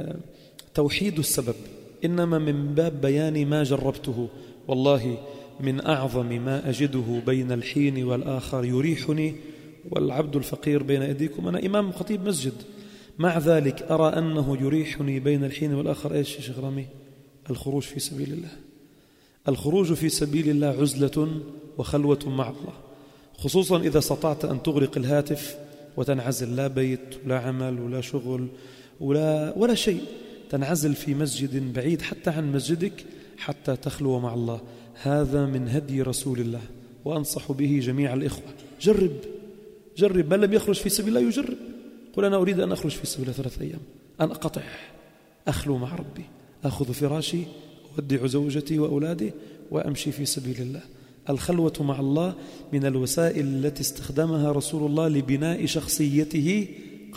توحيد السبب، إنما من باب بيان ما جربته. والله من أعظم ما أجده بين الحين والآخر يريحني والعبد الفقير بين أيديكم. أنا إمام خطيب مسجد، مع ذلك أرى أنه يريحني بين الحين والآخر إيش يا شيخ رامي؟ الخروج في سبيل الله. الخروج في سبيل الله عزلة وخلوة مع الله، خصوصا إذا استطعت أن تغلق الهاتف وتنعزل، لا بيت ولا عمل ولا شغل ولا شيء، تنعزل في مسجد بعيد حتى عن مسجدك حتى تخلو مع الله. هذا من هدي رسول الله، وأنصح به جميع الإخوة. جرب، من لم يخرج في سبيل الله يجرب. قل أنا أريد أن أخرج في سبيل 3 أيام، أن أقطع، أخلو مع ربي، أخذ فراشي، أودع زوجتي وأولادي وأمشي في سبيل الله. الخلوة مع الله من الوسائل التي استخدمها رسول الله لبناء شخصيته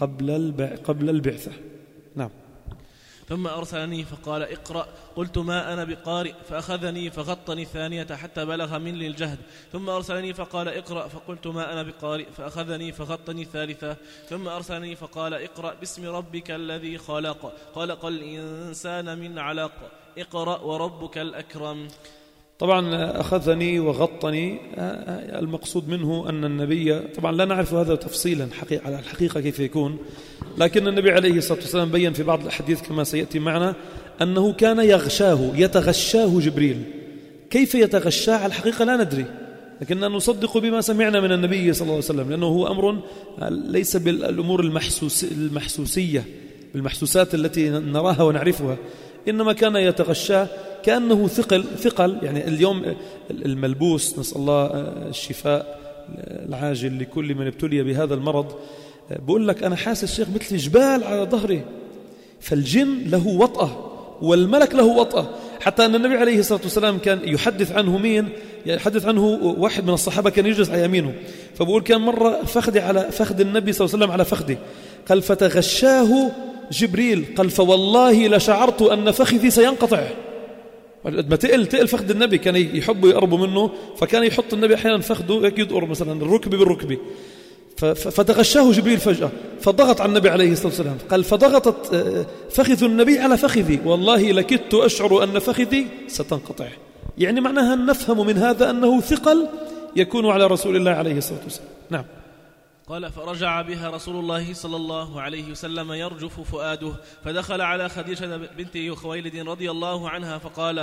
قبل البعثة. نعم. ثم أرسلني فقال اقرأ، قلت ما أنا بقارئ، فأخذني فغطني الثانية حتى بلغ مني الجهد. ثم أرسلني فقال اقرأ، فقلت ما أنا بقارئ، فأخذني فغطني الثالثة. ثم أرسلني فقال اقرأ باسم ربك الذي خلق الإنسان من علق، اقرأ وربك الأكرم. طبعا أخذني وغطني، المقصود منه أن النبي، طبعا لا نعرف هذا تفصيلا على الحقيقة كيف يكون، لكن النبي عليه الصلاة والسلام بيّن في بعض الأحاديث كما سيأتي معنا أنه كان يتغشاه جبريل. كيف يتغشاه على الحقيقة لا ندري، لكننا نصدق بما سمعنا من النبي صلى الله عليه وسلم، لأنه هو أمر ليس بالأمور المحسوسية بالمحسوسات التي نراها ونعرفها، إنما كان يتغشاه كأنه ثقل. يعني اليوم الملبوس، نسأل الله الشفاء العاجل لكل من ابتلي بهذا المرض، بقول لك أنا حاسس شيخ مثل جبال على ظهري. فالجن له وطأة والملك له وطأة، حتى أن النبي عليه الصلاة والسلام كان يحدث عنه مين؟ يحدث عنه واحد من الصحابة كان يجلس على يمينه، فبقول كان مرة فخذي على فخذ النبي صلى الله عليه وسلم على فخذه، قال فتغشاه جبريل، قال فوالله لشعرت أن فخذي سينقطع. ما تقل فخذ النبي، كان يحبوا يقربوا منه، فكان يحط النبي أحيانا فخذه يدقر مثلا الركبة بالركبة، فتغشاه جبريل فجأة فضغط على النبي عليه الصلاة والسلام، قال فضغطت فخذ النبي على فخذي، والله لكدت أشعر أن فخذي ستنقطع. يعني معناها نفهم من هذا أنه ثقل يكون على رسول الله عليه الصلاة والسلام. نعم. قال فرجع بها رسول الله صلى الله عليه وسلم يرجف فؤاده، فدخل على خديجة بنت خويلد رضي الله عنها فقال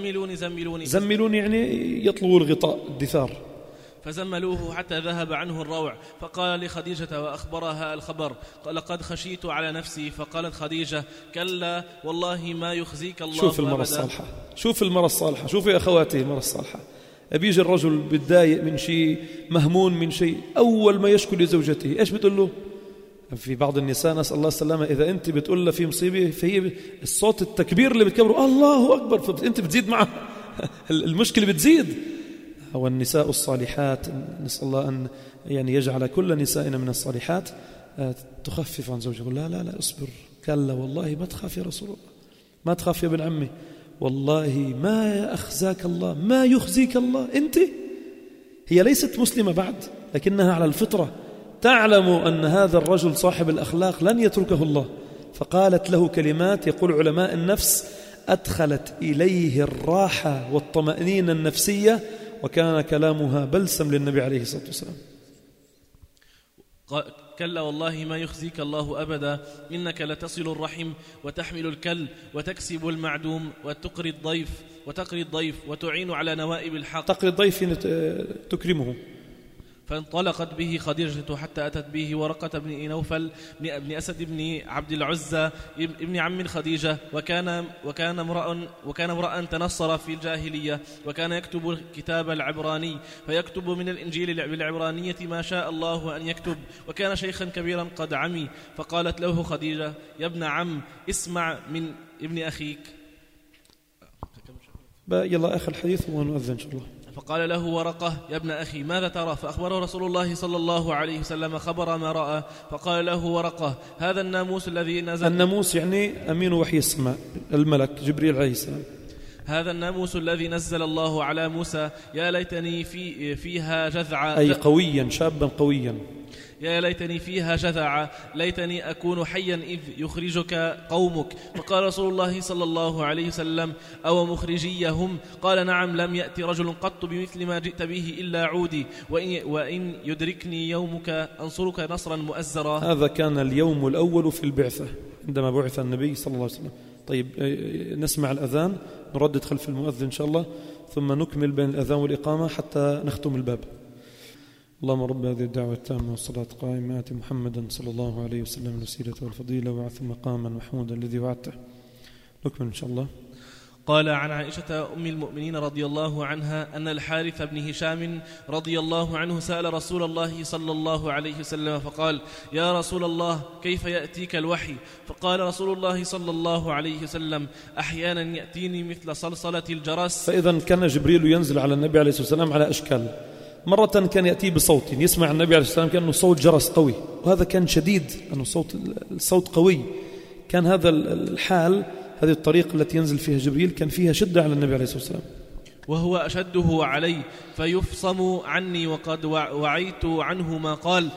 زملوني يعني يطلبوا الغطاء الدثار، فزملوه حتى ذهب عنه الروع. فقال لخديجة وأخبرها الخبر، قال لقد خشيت على نفسي. فقالت خديجة كلا والله ما يخزيك الله. شوف المرة الصالحة، شوف يا أخواتي المرة الصالحة. أبيج الرجل بتضايق من شيء، مهمون من شيء، أول ما يشكو لزوجته إيش بتقول له؟ في بعض النساء نسأل الله السلامة إذا أنت بتقول له في مصيبة، فهي الصوت التكبير اللي بتكبره الله أكبر، فأنت بتزيد معه المشكلة بتزيد. والنساء الصالحات نسأل الله أن يعني يجعل كل نسائنا من الصالحات تخفف عن زوجها. لا اصبر، كلا والله ما تخاف يا رسول الله، ما تخاف يا ابن عمي، والله ما أخزاك الله، ما يخزيك الله. أنت هي ليست مسلمة بعد، لكنها على الفطرة تعلم أن هذا الرجل صاحب الأخلاق لن يتركه الله، فقالت له كلمات يقول علماء النفس أدخلت إليه الراحة والطمأنينة النفسية، وكان كلامها بلسم للنبي عليه الصلاة والسلام. كلا والله ما يخزيك الله أبدا، إنك لتصل الرحم وتحمل الكل وتكسب المعدوم وتقري الضيف وتعين على نوائب الحق. تقري الضيف تكرمه. فانطلقت به خديجة حتى أتت به ورقة بن نوفل بن أسد بن عبد العزى ابن عم خديجة، وكان امرأ تنصر في الجاهلية، وكان يكتب كتاب العبراني، فيكتب من الإنجيل بالعبرانية ما شاء الله أن يكتب، وكان شيخا كبيرا قد عمي. فقالت له خديجة يا ابن عم اسمع من ابن أخيك. يلا آخر الحديث ونؤذن إن شاء الله. فقال له ورقة يا ابن أخي ماذا ترى؟ فأخبره رسول الله صلى الله عليه وسلم خبر ما رأى. فقال له ورقة هذا الناموس الذي نزل. الناموس يعني أمين وحي السماء، الملك جبريل عليه السلام. هذا الناموس الذي نزل الله على موسى، يا ليتني فيها جذعا، أي قويا، شابا قويا، يا ليتني فيها جذعا، ليتني أكون حيا إذ يخرجك قومك. فقال رسول الله صلى الله عليه وسلم أو مخرجيهم؟ قال نعم، لم يأتي رجل قط بمثل ما جئت به إلا عودي، وإن يدركني يومك أنصرك نصرا مؤزرا. هذا كان اليوم الأول في البعثة عندما بعث النبي صلى الله عليه وسلم. طيب نسمع الأذان، نردد خلف المؤذن إن شاء الله، ثم نكمل بين الأذان والإقامة حتى نختم الباب. اللهم رب هذه الدعوة التامة والصلاة القائمة آت محمدا صلى الله عليه وسلم الوسيلة والفضيلة وبعث مقاما محمودا الذي وعدته. نكمل إن شاء الله. قال عن عائشة أم المؤمنين رضي الله عنها أن الحارث بن هشام رضي الله عنه سأل رسول الله صلى الله عليه وسلم فقال: يا رسول الله، كيف يأتيك الوحي؟ فقال رسول الله صلى الله عليه وسلم: أحيانا يأتيني مثل صلصلة الجرس. فإذا كان جبريل ينزل على النبي عليه الصلاة والسلام على أشكال. مرة كان يأتي بصوت يسمع النبي عليه الصلاة والسلام كأنه صوت جرس قوي، وهذا كان شديد، أنه الصوت قوي. كان هذا الحال، هذه الطريقة التي ينزل فيها جبريل كان فيها شدة على النبي عليه الصلاة والسلام، وهو أشده علي فيفصم عني وقد وعيت عنه ما قال.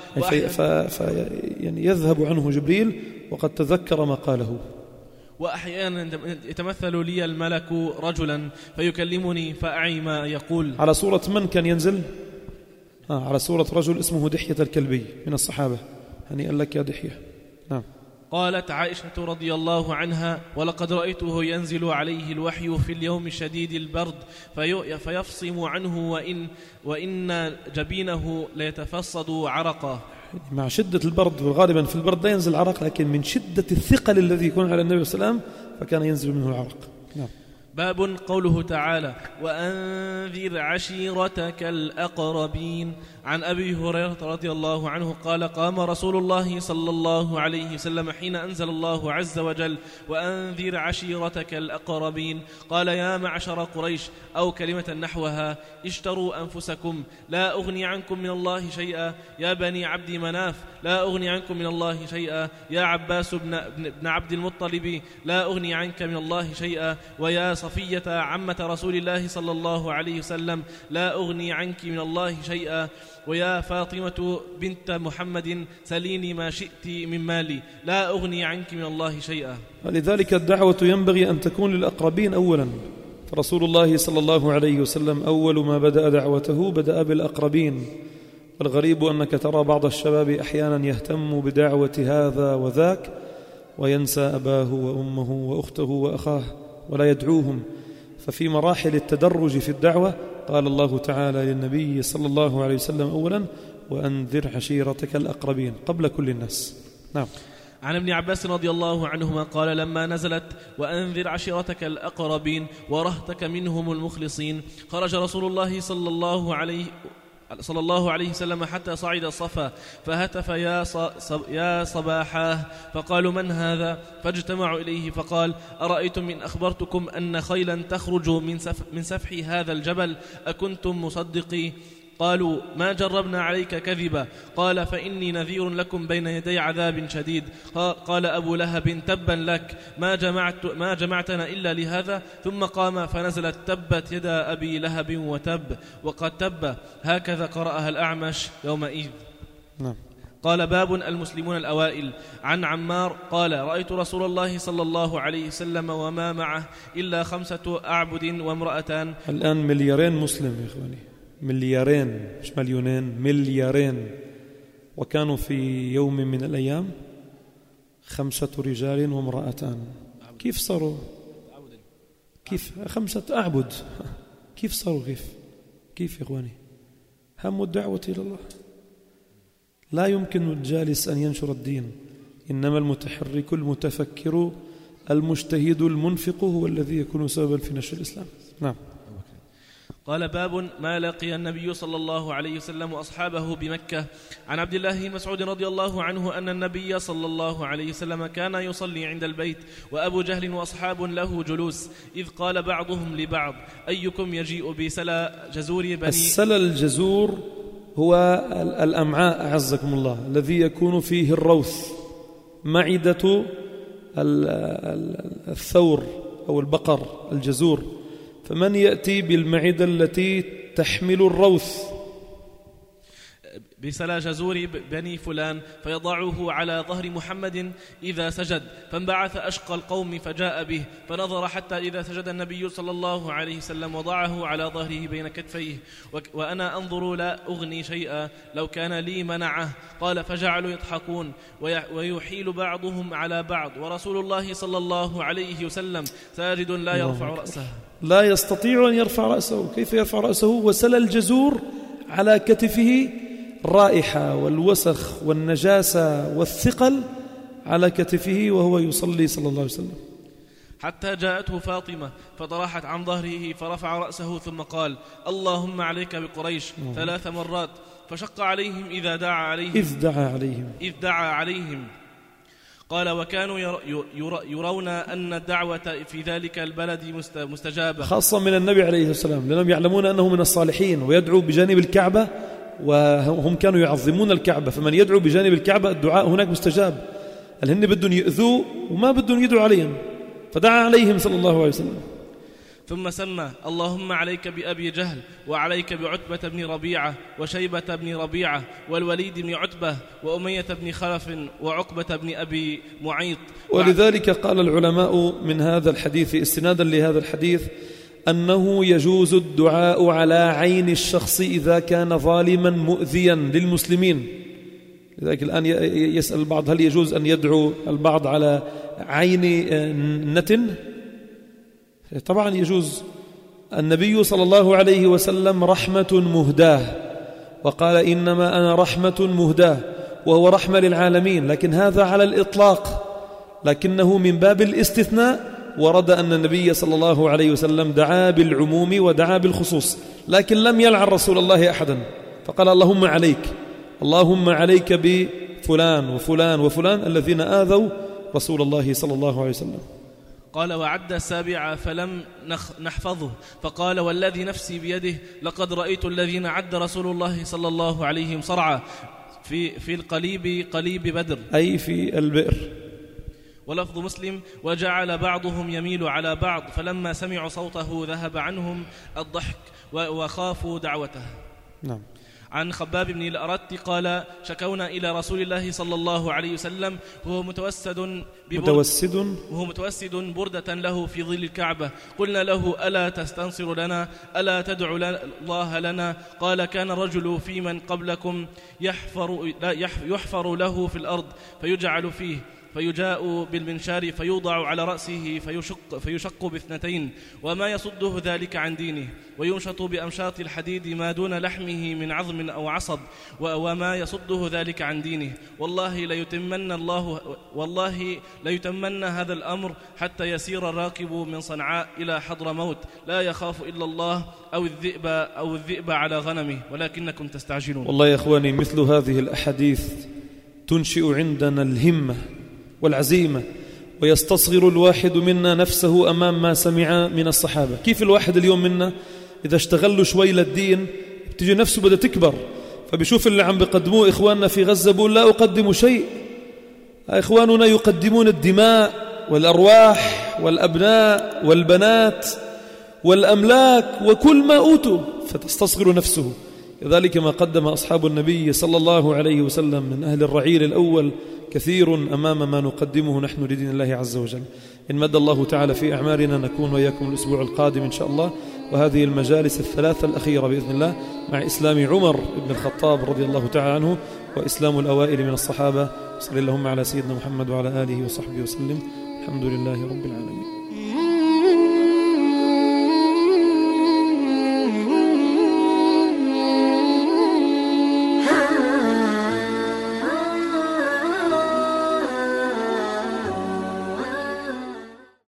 يعني يذهب عنه جبريل وقد تذكر ما قاله. وأحيانا يتمثل لي الملك رجلا فيكلمني فأعي ما يقول. على صورة من كان ينزل؟ على صورة رجل اسمه دحية الكلبي من الصحابة. هنيئا لك يا دحية. نعم. قالت عائشة رضي الله عنها: ولقد رأيته ينزل عليه الوحي في اليوم شديد البرد فيفصم عنه وإن جبينه ليتفصد عرقا. مع شدة البرد، وغالبا في البرد لا ينزل عرق، لكن من شدة الثقل الذي يكون على النبي صلى الله عليه وسلم فكان ينزل منه العرق. نعم. باب قوله تعالى: وأنذر عشيرتك الأقربين. عن أبي هريرة رضي الله عنه قال: قام رسول الله صلى الله عليه وسلم حين أنزل الله عز وجل: وأنذر عشيرتك الأقربين. قال: يا معشر قريش، أو كلمة نحوها: اشتروا أنفسكم، لا أغني عنكم من الله شيئا. يا بني عبد مناف، لا أغني عنكم من الله شيئا. يا عباس بن عبد المطلب، لا أغني عنك من الله شيئا. ويا صفية عمة رسول الله صلى الله عليه وسلم، لا أغني عنك من الله شيئا. ويا فاطمة بنت محمد، سليني ما شئت من مالي، لا أغني عنك من الله شيئا. ولذلك الدعوة ينبغي أن تكون للأقربين أولا. فرسول الله صلى الله عليه وسلم أول ما بدأ دعوته بدأ بالأقربين. والغريب أنك ترى بعض الشباب أحيانا يهتم بدعوة هذا وذاك وينسى أباه وأمه وأخته وأخاه ولا يدعوهم. ففي مراحل التدرج في الدعوة قال الله تعالى للنبي صلى الله عليه وسلم أولا: وأنذر عشيرتك الأقربين، قبل كل الناس. نعم. عن ابن عباس رضي الله عنهما قال: لما نزلت وأنذر عشيرتك الأقربين ورهتك منهم المخلصين، خرج رسول الله صلى الله عليه وسلم حتى صعد الصفا فهتف: يا صباحاه. فقالوا: من هذا؟ فاجتمعوا إليه فقال: أرأيتم إن أخبرتكم أن خيلا تخرج من سفح هذا الجبل أكنتم مصدقي؟ قالوا: ما جربنا عليك كذبا. قال: فإني نذير لكم بين يدي عذاب شديد. قال أبو لهب: تبا لك، ما جمعتنا إلا لهذا. ثم قام فنزلت: تبت يدا أبي لهب وتب، وقد تب. هكذا قرأها الأعمش يومئذ. نعم. قال: باب المسلمون الأوائل. عن عمار قال: رأيت رسول الله صلى الله عليه وسلم وما معه إلا 5 أعبد وامرأتان. الآن مليارين مسلم يا إخواني، مليارين، مش مليونين، مليارين. وكانوا في يوم من الأيام 5 رجال وامرأتان. كيف صاروا؟ كيف 5 أعبد؟ كيف صاروا؟ كيف يا إخواني؟ هم الدعوة إلى الله. لا يمكن الجالس أن ينشر الدين، إنما المتحرك المتفكر المجتهد المنفق هو الذي يكون سببا في نشر الإسلام. نعم. قال: باب ما لقي النبي صلى الله عليه وسلم وأصحابه بمكة. عن عبد الله بن مسعود رضي الله عنه أن النبي صلى الله عليه وسلم كان يصلي عند البيت وأبو جهل وأصحاب له جلوس، إذ قال بعضهم لبعض: أيكم يجيء بسلا جزور بني. السلا الجزور هو الأمعاء أعزكم الله، الذي يكون فيه الروث، معدة الثور أو البقر الجزور. فمن يأتي بالمعدة التي تحمل الروث؟ بسلا جزور بني فلان، فيضعه على ظهر محمد إذا سجد. فانبعث أشقى القوم فجاء به، فنظر حتى إذا سجد النبي صلى الله عليه وسلم وضعه على ظهره بين كتفيه، وأنا أنظر لا أغني شيئا، لو كان لي منعه. قال: فجعلوا يضحكون ويحيل بعضهم على بعض، ورسول الله صلى الله عليه وسلم ساجد لا يرفع رأسه، لا يستطيع أن يرفع رأسه. كيف يرفع رأسه وسل الجزور على كتفه؟ الرائحة والوسخ والنجاسة والثقل على كتفه وهو يصلي صلى الله عليه وسلم. حتى جاءته فاطمة فطرحت عن ظهره فرفع رأسه ثم قال: اللهم عليك بقريش 3 مرات. فشق عليهم إذ دعا عليهم. قال: وكانوا يرون أن الدعوة في ذلك البلد مستجابة، خاصة من النبي عليه السلام، لأنهم يعلمون أنه من الصالحين ويدعو بجانب الكعبة، وهم كانوا يعظمون الكعبة، فمن يدعو بجانب الكعبة الدعاء هناك مستجاب. الهن بدهم يؤذوه وما بدهم يدعو عليهم، فدعا عليهم صلى الله عليه وسلم. ثم سمى: اللهم عليك بأبي جهل، وعليك بعتبة بن ربيعة، وشيبة بن ربيعة، والوليد بن عتبة، وأمية بن خلف، وعقبة بن أبي معيط. ولذلك قال العلماء من هذا الحديث استنادا لهذا الحديث أنه يجوز الدعاء على عين الشخص إذا كان ظالما مؤذيا للمسلمين. لذلك الآن يسأل البعض: هل يجوز أن يدعو البعض على عين نتن؟ طبعا يجوز. النبي صلى الله عليه وسلم رحمة مهداة، وقال: إنما أنا رحمة مهداة، وهو رحمة للعالمين، لكن هذا على الإطلاق، لكنه من باب الاستثناء ورد أن النبي صلى الله عليه وسلم دعا بالعموم ودعا بالخصوص، لكن لم يلعن رسول الله أحدا، فقال: اللهم عليك بفلان وفلان وفلان الذين آذوا رسول الله صلى الله عليه وسلم. قال: وعد 7 فلم نحفظه، فقال: والذي نفسي بيده لقد رأيت الذين عد رسول الله صلى الله عليه وسلم صرعى في قليب بدر، أي في البئر. ولفظ مسلم: وجعل بعضهم يميل على بعض، فلما سمعوا صوته ذهب عنهم الضحك وخافوا دعوته. نعم. عن خباب بن الأرت قال: شكونا إلى رسول الله صلى الله عليه وسلم وهو متوسد بردة له في ظل الكعبة. قلنا له: ألا تستنصر لنا؟ ألا تدعو الله لنا؟ قال: كان رجل في من قبلكم يحفر له في الأرض فيجعل فيه، فيجاء بالمنشار فيوضع على رأسه فيشق ب2، وما يصده ذلك عن دينه، وينشط بأمشاط الحديد ما دون لحمه من عظم أو عصب، وما يصده ذلك عن دينه. والله ليتمن هذا الأمر حتى يسير الراكب من صنعاء إلى حضرموت لا يخاف إلا الله أو الذئب على غنمه، ولكنكم تستعجلون. والله يا إخواني، مثل هذه الأحاديث تنشئ عندنا الهمة والعزيمة، ويستصغر الواحد منا نفسه أمام ما سمع من الصحابة. كيف الواحد اليوم منا إذا اشتغلوا شوي للدين تجي نفسه بدأ تكبر، فبيشوف اللي عم بيقدموه إخواننا في غزة بقول: لا أقدم شيء، إخواننا يقدمون الدماء والأرواح والأبناء والبنات والأملاك وكل ما أوتوا، فتستصغر نفسه. لذلك ما قدم أصحاب النبي صلى الله عليه وسلم من أهل الرعيل الأول كثير أمام ما نقدمه نحن لدين الله عز وجل. إن مد الله تعالى في أعمارنا نكون وإياكم الأسبوع القادم إن شاء الله، وهذه المجالس الثلاثة الأخيرة بإذن الله مع إسلام عمر بن الخطاب رضي الله تعالى عنه وإسلام الأوائل من الصحابة. صلى اللهم على سيدنا محمد وعلى آله وصحبه وسلم. الحمد لله رب العالمين.